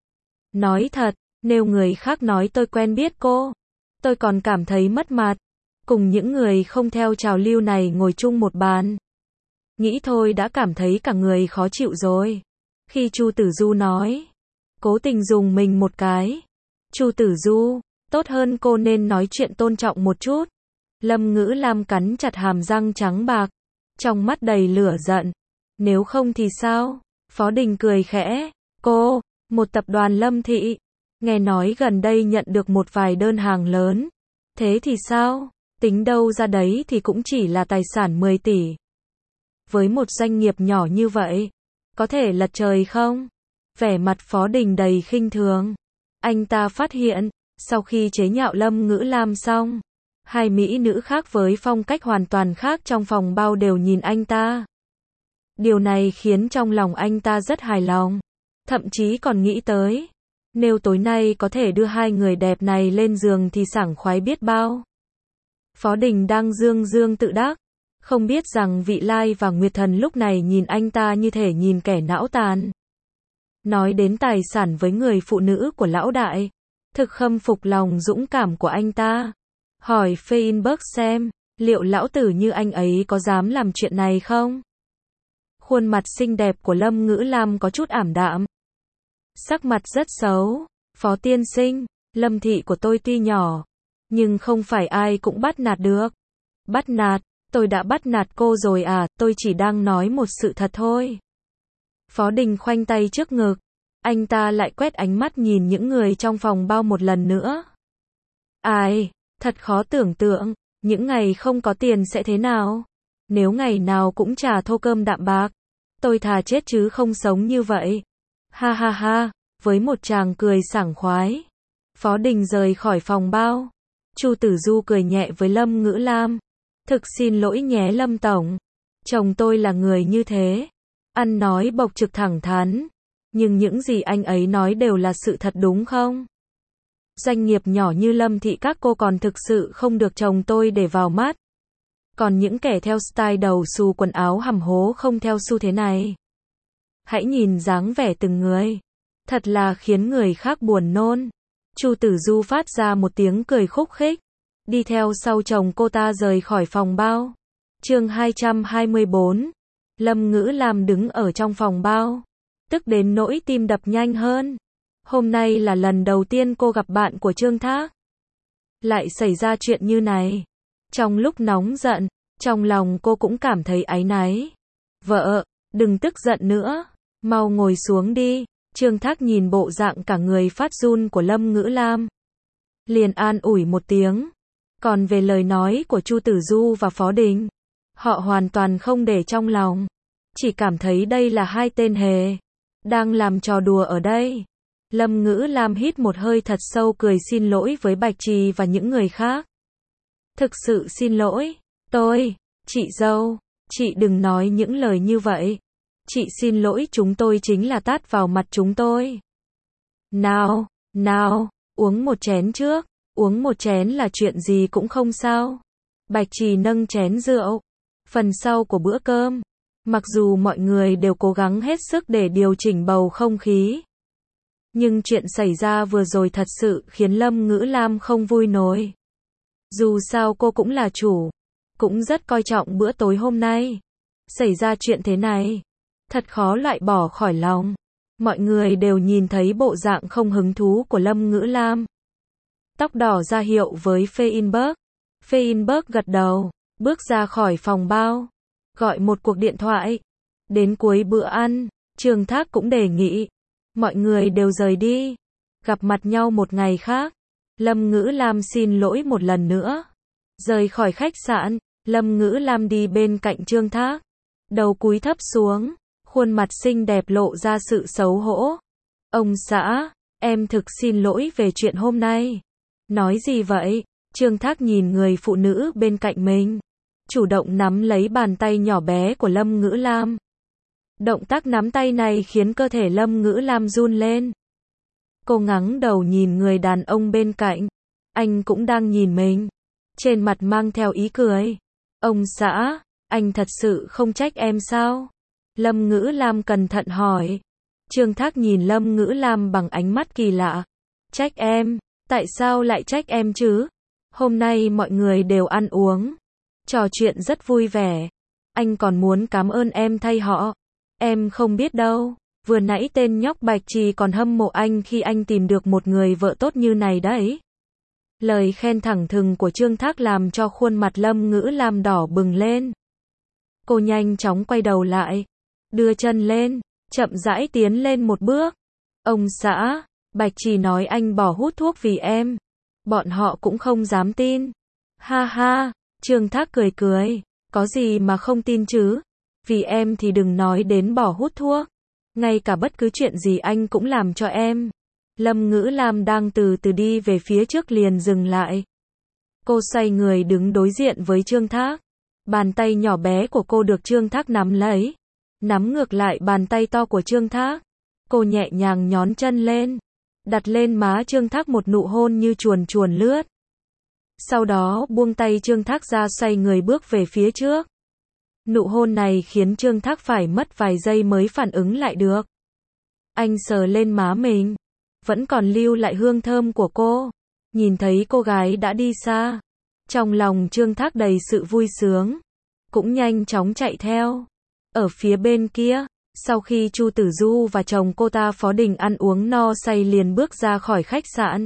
S1: Nói thật, nếu người khác nói tôi quen biết cô, tôi còn cảm thấy mất mặt. Cùng những người không theo trào lưu này ngồi chung một bàn, nghĩ thôi đã cảm thấy cả người khó chịu rồi. Khi Chu Tử Du nói, cố tình dùng mình một cái. Chu Tử Du, tốt hơn cô nên nói chuyện tôn trọng một chút. Lâm Ngữ Lam cắn chặt hàm răng trắng bạc, trong mắt đầy lửa giận. Nếu không thì sao? Phó Đình cười khẽ. Cô, một tập đoàn Lâm Thị, nghe nói gần đây nhận được một vài đơn hàng lớn. Thế thì sao? Tính đâu ra đấy thì cũng chỉ là tài sản 10 tỷ. Với một doanh nghiệp nhỏ như vậy, có thể lật trời không? Vẻ mặt Phó Đình đầy khinh thường. Anh ta phát hiện, sau khi chế nhạo Lâm Ngữ Lam xong, hai mỹ nữ khác với phong cách hoàn toàn khác trong phòng bao đều nhìn anh ta. Điều này khiến trong lòng anh ta rất hài lòng, thậm chí còn nghĩ tới, nếu tối nay có thể đưa hai người đẹp này lên giường thì sảng khoái biết bao. Phó Đình đang dương dương tự đắc, không biết rằng Vị Lai và Nguyệt Thần lúc này nhìn anh ta như thể nhìn kẻ não tàn. Nói đến tài sản với người phụ nữ của lão đại, thực khâm phục lòng dũng cảm của anh ta. Hỏi Feinberg xem, liệu lão tử như anh ấy có dám làm chuyện này không? Khuôn mặt xinh đẹp của Lâm Ngữ Lam có chút ảm đạm. Sắc mặt rất xấu. Phó tiên sinh, Lâm thị của tôi tuy nhỏ, nhưng không phải ai cũng bắt nạt được. Bắt nạt? Tôi đã bắt nạt cô rồi à, tôi chỉ đang nói một sự thật thôi. Phó Đình khoanh tay trước ngực. Anh ta lại quét ánh mắt nhìn những người trong phòng bao một lần nữa. Ai, thật khó tưởng tượng, những ngày không có tiền sẽ thế nào? Nếu ngày nào cũng trà thô cơm đạm bạc, tôi thà chết chứ không sống như vậy. Ha ha ha, với một tràng cười sảng khoái, Phó Đình rời khỏi phòng bao. Chu Tử Du cười nhẹ với Lâm Ngữ Lam. Thực xin lỗi nhé Lâm Tổng. Chồng tôi là người như thế. Ăn nói bộc trực thẳng thắn. Nhưng những gì anh ấy nói đều là sự thật đúng không? Doanh nghiệp nhỏ như Lâm thị các cô còn thực sự không được chồng tôi để vào mắt. Còn những kẻ theo style đầu xù quần áo hầm hố không theo xu thế này. Hãy nhìn dáng vẻ từng người. Thật là khiến người khác buồn nôn. Chu Tử Du phát ra một tiếng cười khúc khích. Đi theo sau chồng cô ta rời khỏi phòng bao. Chương 224. Lâm Ngữ Lam đứng ở trong phòng bao, tức đến nỗi tim đập nhanh hơn. Hôm nay là lần đầu tiên cô gặp bạn của Trương Thác. Lại xảy ra chuyện như này. Trong lúc nóng giận, trong lòng cô cũng cảm thấy áy náy. Vợ, đừng tức giận nữa, mau ngồi xuống đi. Trương Thác nhìn bộ dạng cả người phát run của Lâm Ngữ Lam, liền an ủi một tiếng. Còn về lời nói của Chu Tử Du và Phó Đình, họ hoàn toàn không để trong lòng, chỉ cảm thấy đây là hai tên hề đang làm trò đùa ở đây. Lâm Ngữ Lam hít một hơi thật sâu cười xin lỗi với Bạch Trì và những người khác. Thực sự xin lỗi, chị dâu, chị đừng nói những lời như vậy. Chị xin lỗi, chúng tôi chính là tát vào mặt chúng tôi. Nào, uống một chén trước, uống một chén là chuyện gì cũng không sao. Bạch Trì nâng chén rượu. Phần sau của bữa cơm, mặc dù mọi người đều cố gắng hết sức để điều chỉnh bầu không khí, nhưng chuyện xảy ra vừa rồi thật sự khiến Lâm Ngữ Lam không vui nổi. Dù sao cô cũng là chủ, cũng rất coi trọng bữa tối hôm nay. Xảy ra chuyện thế này, thật khó loại bỏ khỏi lòng. Mọi người đều nhìn thấy bộ dạng không hứng thú của Lâm Ngữ Lam. Tóc đỏ ra hiệu với Feinberg. Feinberg gật đầu, bước ra khỏi phòng bao, gọi một cuộc điện thoại. Đến cuối bữa ăn, Trương Thác cũng đề nghị mọi người đều rời đi, gặp mặt nhau một ngày khác. Lâm Ngữ Lam xin lỗi một lần nữa. Rời khỏi khách sạn, Lâm Ngữ Lam đi bên cạnh Trương Thác, đầu cúi thấp xuống, khuôn mặt xinh đẹp lộ ra sự xấu hổ. Ông xã, em thực xin lỗi về chuyện hôm nay. Nói gì vậy? Trương Thác nhìn người phụ nữ bên cạnh mình, chủ động nắm lấy bàn tay nhỏ bé của Lâm Ngữ Lam. Động tác nắm tay này khiến cơ thể Lâm Ngữ Lam run lên. Cô ngẩng đầu nhìn người đàn ông bên cạnh, anh cũng đang nhìn mình, trên mặt mang theo ý cười. Ông xã, anh thật sự không trách em sao? Lâm Ngữ Lam cẩn thận hỏi. Trương Thác nhìn Lâm Ngữ Lam bằng ánh mắt kỳ lạ. Trách em? Tại sao lại trách em chứ? Hôm nay mọi người đều ăn uống, trò chuyện rất vui vẻ. Anh còn muốn cảm ơn em thay họ. Em không biết đâu, vừa nãy tên nhóc Bạch Trì còn hâm mộ anh khi anh tìm được một người vợ tốt như này đấy. Lời khen thẳng thừng của Trương Thác làm cho khuôn mặt Lâm Ngữ Lam đỏ bừng lên. Cô nhanh chóng quay đầu lại, đưa chân lên, chậm rãi tiến lên một bước. Ông xã, Bạch Trì nói anh bỏ hút thuốc vì em. Bọn họ cũng không dám tin. Ha ha, Trương Thác cười cười, có gì mà không tin chứ? Vì em thì đừng nói đến bỏ hút thuốc. Ngay cả bất cứ chuyện gì anh cũng làm cho em. Lâm Ngữ Lam đang từ từ đi về phía trước liền dừng lại. Cô xoay người đứng đối diện với Trương Thác. Bàn tay nhỏ bé của cô được Trương Thác nắm lấy. Nắm ngược lại bàn tay to của Trương Thác. Cô nhẹ nhàng nhón chân lên, đặt lên má Trương Thác một nụ hôn như chuồn chuồn lướt. Sau đó buông tay Trương Thác ra, xoay người bước về phía trước. Nụ hôn này khiến Trương Thác phải mất vài giây mới phản ứng lại được. Anh sờ lên má mình, vẫn còn lưu lại hương thơm của cô. Nhìn thấy cô gái đã đi xa, trong lòng Trương Thác đầy sự vui sướng, cũng nhanh chóng chạy theo. Ở phía bên kia, sau khi Chu Tử Du và chồng cô ta Phó Đình ăn uống no say liền bước ra khỏi khách sạn.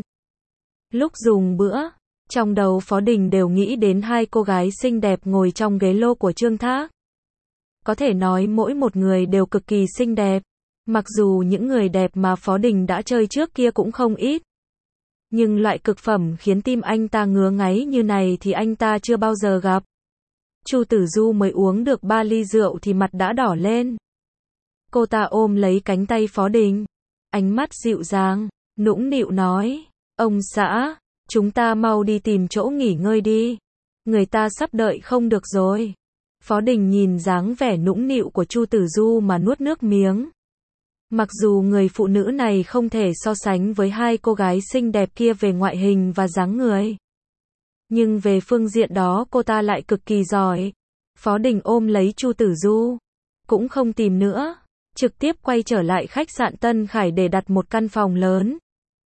S1: Lúc dùng bữa, trong đầu Phó Đình đều nghĩ đến hai cô gái xinh đẹp ngồi trong ghế lô của Trương Thác. Có thể nói mỗi một người đều cực kỳ xinh đẹp. Mặc dù những người đẹp mà Phó Đình đã chơi trước kia cũng không ít. Nhưng loại cực phẩm khiến tim anh ta ngứa ngáy như này thì anh ta chưa bao giờ gặp. Chu Tử Du mới uống được 3 ly rượu thì mặt đã đỏ lên. Cô ta ôm lấy cánh tay Phó Đình, ánh mắt dịu dàng, nũng nịu nói, ông xã, chúng ta mau đi tìm chỗ nghỉ ngơi đi. Người ta sắp đợi không được rồi. Phó Đình nhìn dáng vẻ nũng nịu của Chu Tử Du mà nuốt nước miếng. Mặc dù người phụ nữ này không thể so sánh với hai cô gái xinh đẹp kia về ngoại hình và dáng người, nhưng về phương diện đó cô ta lại cực kỳ giỏi. Phó Đình ôm lấy Chu Tử Du, cũng không tìm nữa, trực tiếp quay trở lại khách sạn Tân Khải để đặt một căn phòng lớn.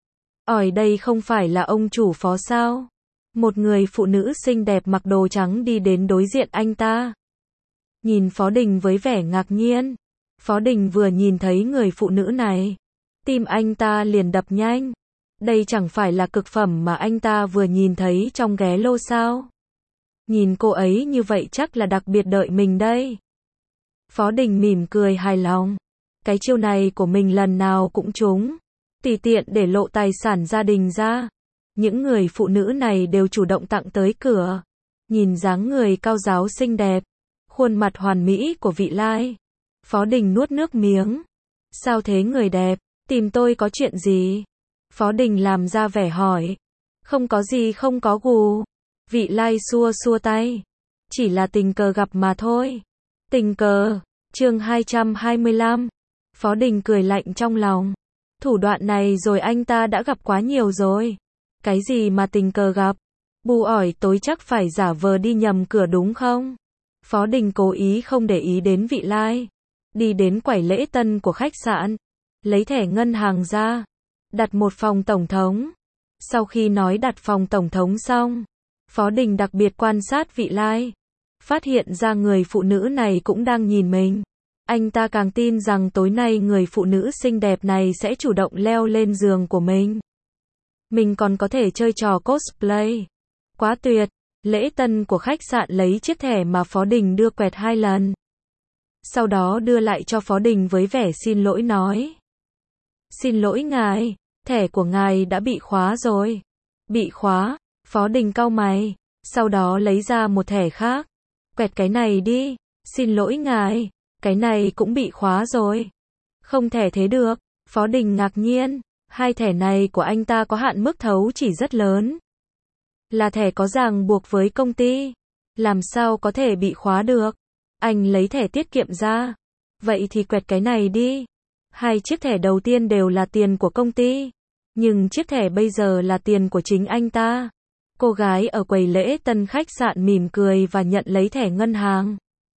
S1: Ỏi đây không phải là ông chủ Phó sao? Một người phụ nữ xinh đẹp mặc đồ trắng đi đến đối diện anh ta. Nhìn Phó Đình với vẻ ngạc nhiên. Phó Đình vừa nhìn thấy người phụ nữ này, tim anh ta liền đập nhanh. Đây chẳng phải là cực phẩm mà anh ta vừa nhìn thấy trong ghé lô sao? Nhìn cô ấy như vậy chắc là đặc biệt đợi mình đây. Phó Đình mỉm cười hài lòng. Cái chiêu này của mình lần nào cũng trúng. Tùy tiện để lộ tài sản gia đình ra. Những người phụ nữ này đều chủ động tặng tới cửa. Nhìn dáng người cao ráo xinh đẹp, khuôn mặt hoàn mỹ của Vị Lai. Phó Đình nuốt nước miếng. Sao thế người đẹp, tìm tôi có chuyện gì? Phó Đình làm ra vẻ hỏi. Không có gì, không có gù. Vị Lai xua xua tay. Chỉ là tình cờ gặp mà thôi. Tình cờ. Chương 225. Phó Đình cười lạnh trong lòng. Thủ đoạn này rồi anh ta đã gặp quá nhiều rồi. Cái gì mà tình cờ gặp? Bu ỏi tối chắc phải giả vờ đi nhầm cửa đúng không? Phó Đình cố ý không để ý đến Vị Lai. Đi đến quầy lễ tân của khách sạn, lấy thẻ ngân hàng ra, đặt một phòng tổng thống. Sau khi nói đặt phòng tổng thống xong, Phó Đình đặc biệt quan sát Vị Lai, phát hiện ra người phụ nữ này cũng đang nhìn mình. Anh ta càng tin rằng tối nay người phụ nữ xinh đẹp này sẽ chủ động leo lên giường của mình. Mình còn có thể chơi trò cosplay. Quá tuyệt. Lễ tân của khách sạn lấy chiếc thẻ mà Phó Đình đưa quẹt 2 lần. Sau đó đưa lại cho Phó Đình với vẻ xin lỗi nói. Xin lỗi ngài, thẻ của ngài đã bị khóa rồi. Bị khóa, Phó Đình cau mày, sau đó lấy ra một thẻ khác. Quẹt cái này đi, xin lỗi ngài, cái này cũng bị khóa rồi. Không thể thế được, Phó Đình ngạc nhiên, hai thẻ này của anh ta có hạn mức thấu chỉ rất lớn. Là thẻ có ràng buộc với công ty, làm sao có thể bị khóa được. Anh lấy thẻ tiết kiệm ra. Vậy thì quẹt cái này đi. Hai chiếc thẻ đầu tiên đều là tiền của công ty, nhưng chiếc thẻ bây giờ là tiền của chính anh ta. Cô gái ở quầy lễ tân khách sạn mỉm cười và nhận lấy thẻ ngân hàng.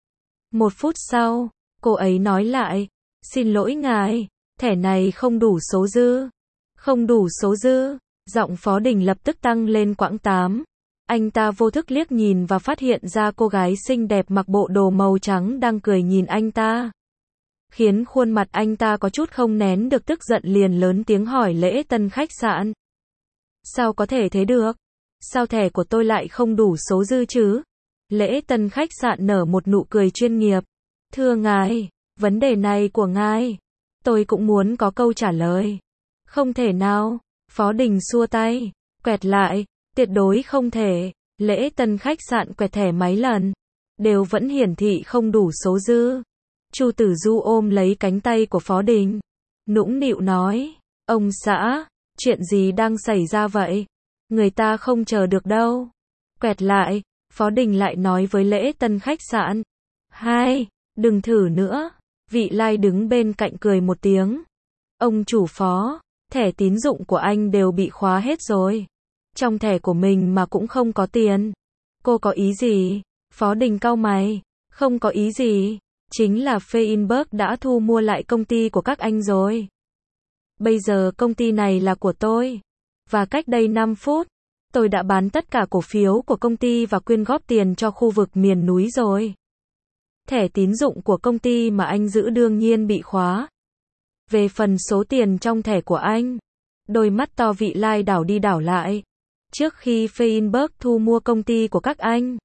S1: 1 phút sau, cô ấy nói lại, xin lỗi ngài, thẻ này không đủ số dư. Không đủ số dư, giọng Phó Đình lập tức tăng lên quãng 8. Anh ta vô thức liếc nhìn và phát hiện ra cô gái xinh đẹp mặc bộ đồ màu trắng đang cười nhìn anh ta. Khiến khuôn mặt anh ta có chút không nén được tức giận liền lớn tiếng hỏi lễ tân khách sạn. Sao có thể thế được? Sao thẻ của tôi lại không đủ số dư chứ? Lễ tân khách sạn nở một nụ cười chuyên nghiệp. Thưa ngài, vấn đề này của ngài, tôi cũng muốn có câu trả lời. Không thể nào, Phó Đình xua tay, quẹt lại, tuyệt đối không thể. Lễ tân khách sạn quẹt thẻ mấy lần, đều vẫn hiển thị không đủ số dư. Chu Tử Du ôm lấy cánh tay của Phó Đình, nũng nịu nói, ông xã, chuyện gì đang xảy ra vậy? Người ta không chờ được đâu. Quẹt lại, Phó Đình lại nói với lễ tân khách sạn. Hai, đừng thử nữa. Vị lai đứng bên cạnh cười một tiếng. Ông chủ Phó, thẻ tín dụng của anh đều bị khóa hết rồi. Trong thẻ của mình mà cũng không có tiền. Cô có ý gì? Phó Đình cau mày. Không có ý gì. Chính là Feinberg đã thu mua lại công ty của các anh rồi. Bây giờ công ty này là của tôi. Và cách đây 5 phút, tôi đã bán tất cả cổ phiếu của công ty và quyên góp tiền cho khu vực miền núi rồi. Thẻ tín dụng của công ty mà anh giữ đương nhiên bị khóa. Về phần số tiền trong thẻ của anh, đôi mắt to vị lai đảo đi đảo lại. Trước khi Feinberg thu mua công ty của các anh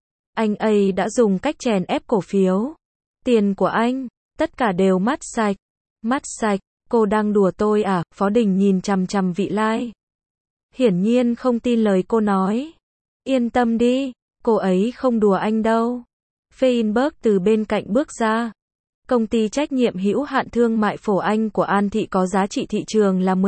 S1: ấy đã dùng cách chèn ép cổ phiếu. Tiền của anh, tất cả đều mắt sạch. Mắt sạch, cô đang đùa tôi à? Phó Đình nhìn chằm chằm vị lai. Hiển nhiên không tin lời cô nói. Yên tâm đi, cô ấy không đùa anh đâu. Feinberg từ bên cạnh bước ra. Công ty trách nhiệm hữu hạn thương mại Phổ Anh của An Thị có giá trị thị trường là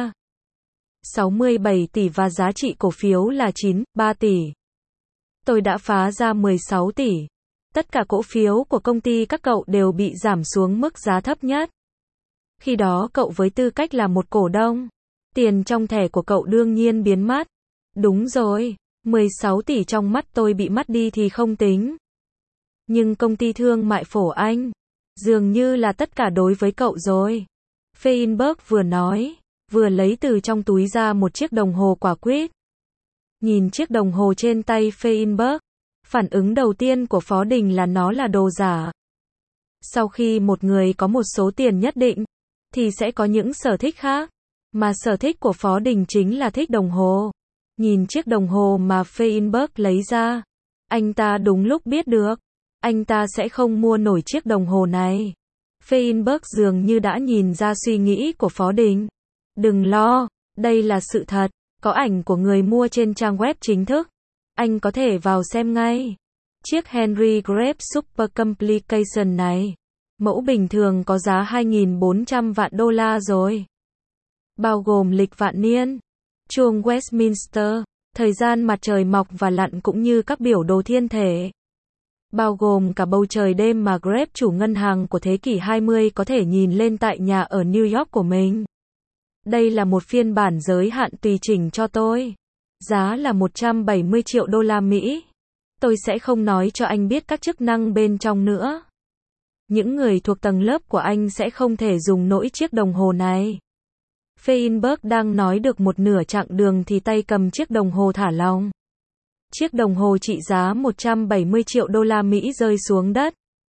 S1: 13,67 tỷ và giá trị cổ phiếu là 9,3 tỷ. Tôi đã phá ra 16 tỷ. Tất cả cổ phiếu của công ty các cậu đều bị giảm xuống mức giá thấp nhất. Khi đó cậu với tư cách là một cổ đông, tiền trong thẻ của cậu đương nhiên biến mất. Đúng rồi, 16 tỷ trong mắt tôi bị mất đi thì không tính. Nhưng công ty thương mại Phổ Anh, dường như là tất cả đối với cậu rồi. Feinberg vừa nói, vừa lấy từ trong túi ra một chiếc đồng hồ quả quýt. Nhìn chiếc đồng hồ trên tay Feinberg, phản ứng đầu tiên của Phó Đình là nó là đồ giả. Sau khi một người có một số tiền nhất định, thì sẽ có những sở thích khác. Mà sở thích của Phó Đình chính là thích đồng hồ. Nhìn chiếc đồng hồ mà Feinberg lấy ra, anh ta đúng lúc biết được, anh ta sẽ không mua nổi chiếc đồng hồ này. Feinberg dường như đã nhìn ra suy nghĩ của Phó Đình. Đừng lo, đây là sự thật, có ảnh của người mua trên trang web chính thức. Anh có thể vào xem ngay. Chiếc Henry Greb Super Complication này, mẫu bình thường có giá 2.400 vạn đô la rồi. Bao gồm lịch vạn niên, chuông Westminster, thời gian mặt trời mọc và lặn cũng như các biểu đồ thiên thể. Bao gồm cả bầu trời đêm mà Greb chủ ngân hàng của thế kỷ 20 có thể nhìn lên tại nhà ở New York của mình. Đây là một phiên bản giới hạn tùy chỉnh cho tôi. Giá là 170 triệu đô la Mỹ. Tôi sẽ không nói cho anh biết các chức năng bên trong nữa. Những người thuộc tầng lớp của anh sẽ không thể dùng nổi chiếc đồng hồ này. Feinberg đang nói được một nửa chặng đường thì tay cầm chiếc đồng hồ thả lỏng. Chiếc đồng hồ trị giá 170 triệu đô la Mỹ rơi xuống đất.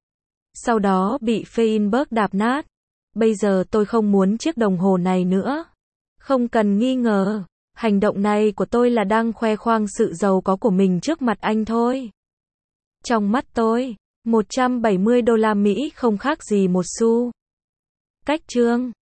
S1: sau đó bị Feinberg đạp nát. Bây giờ tôi không muốn chiếc đồng hồ này nữa. Không cần nghi ngờ, hành động này của tôi là đang khoe khoang sự giàu có của mình trước mặt anh thôi. Trong mắt tôi, $170 không khác gì một xu. Cách chương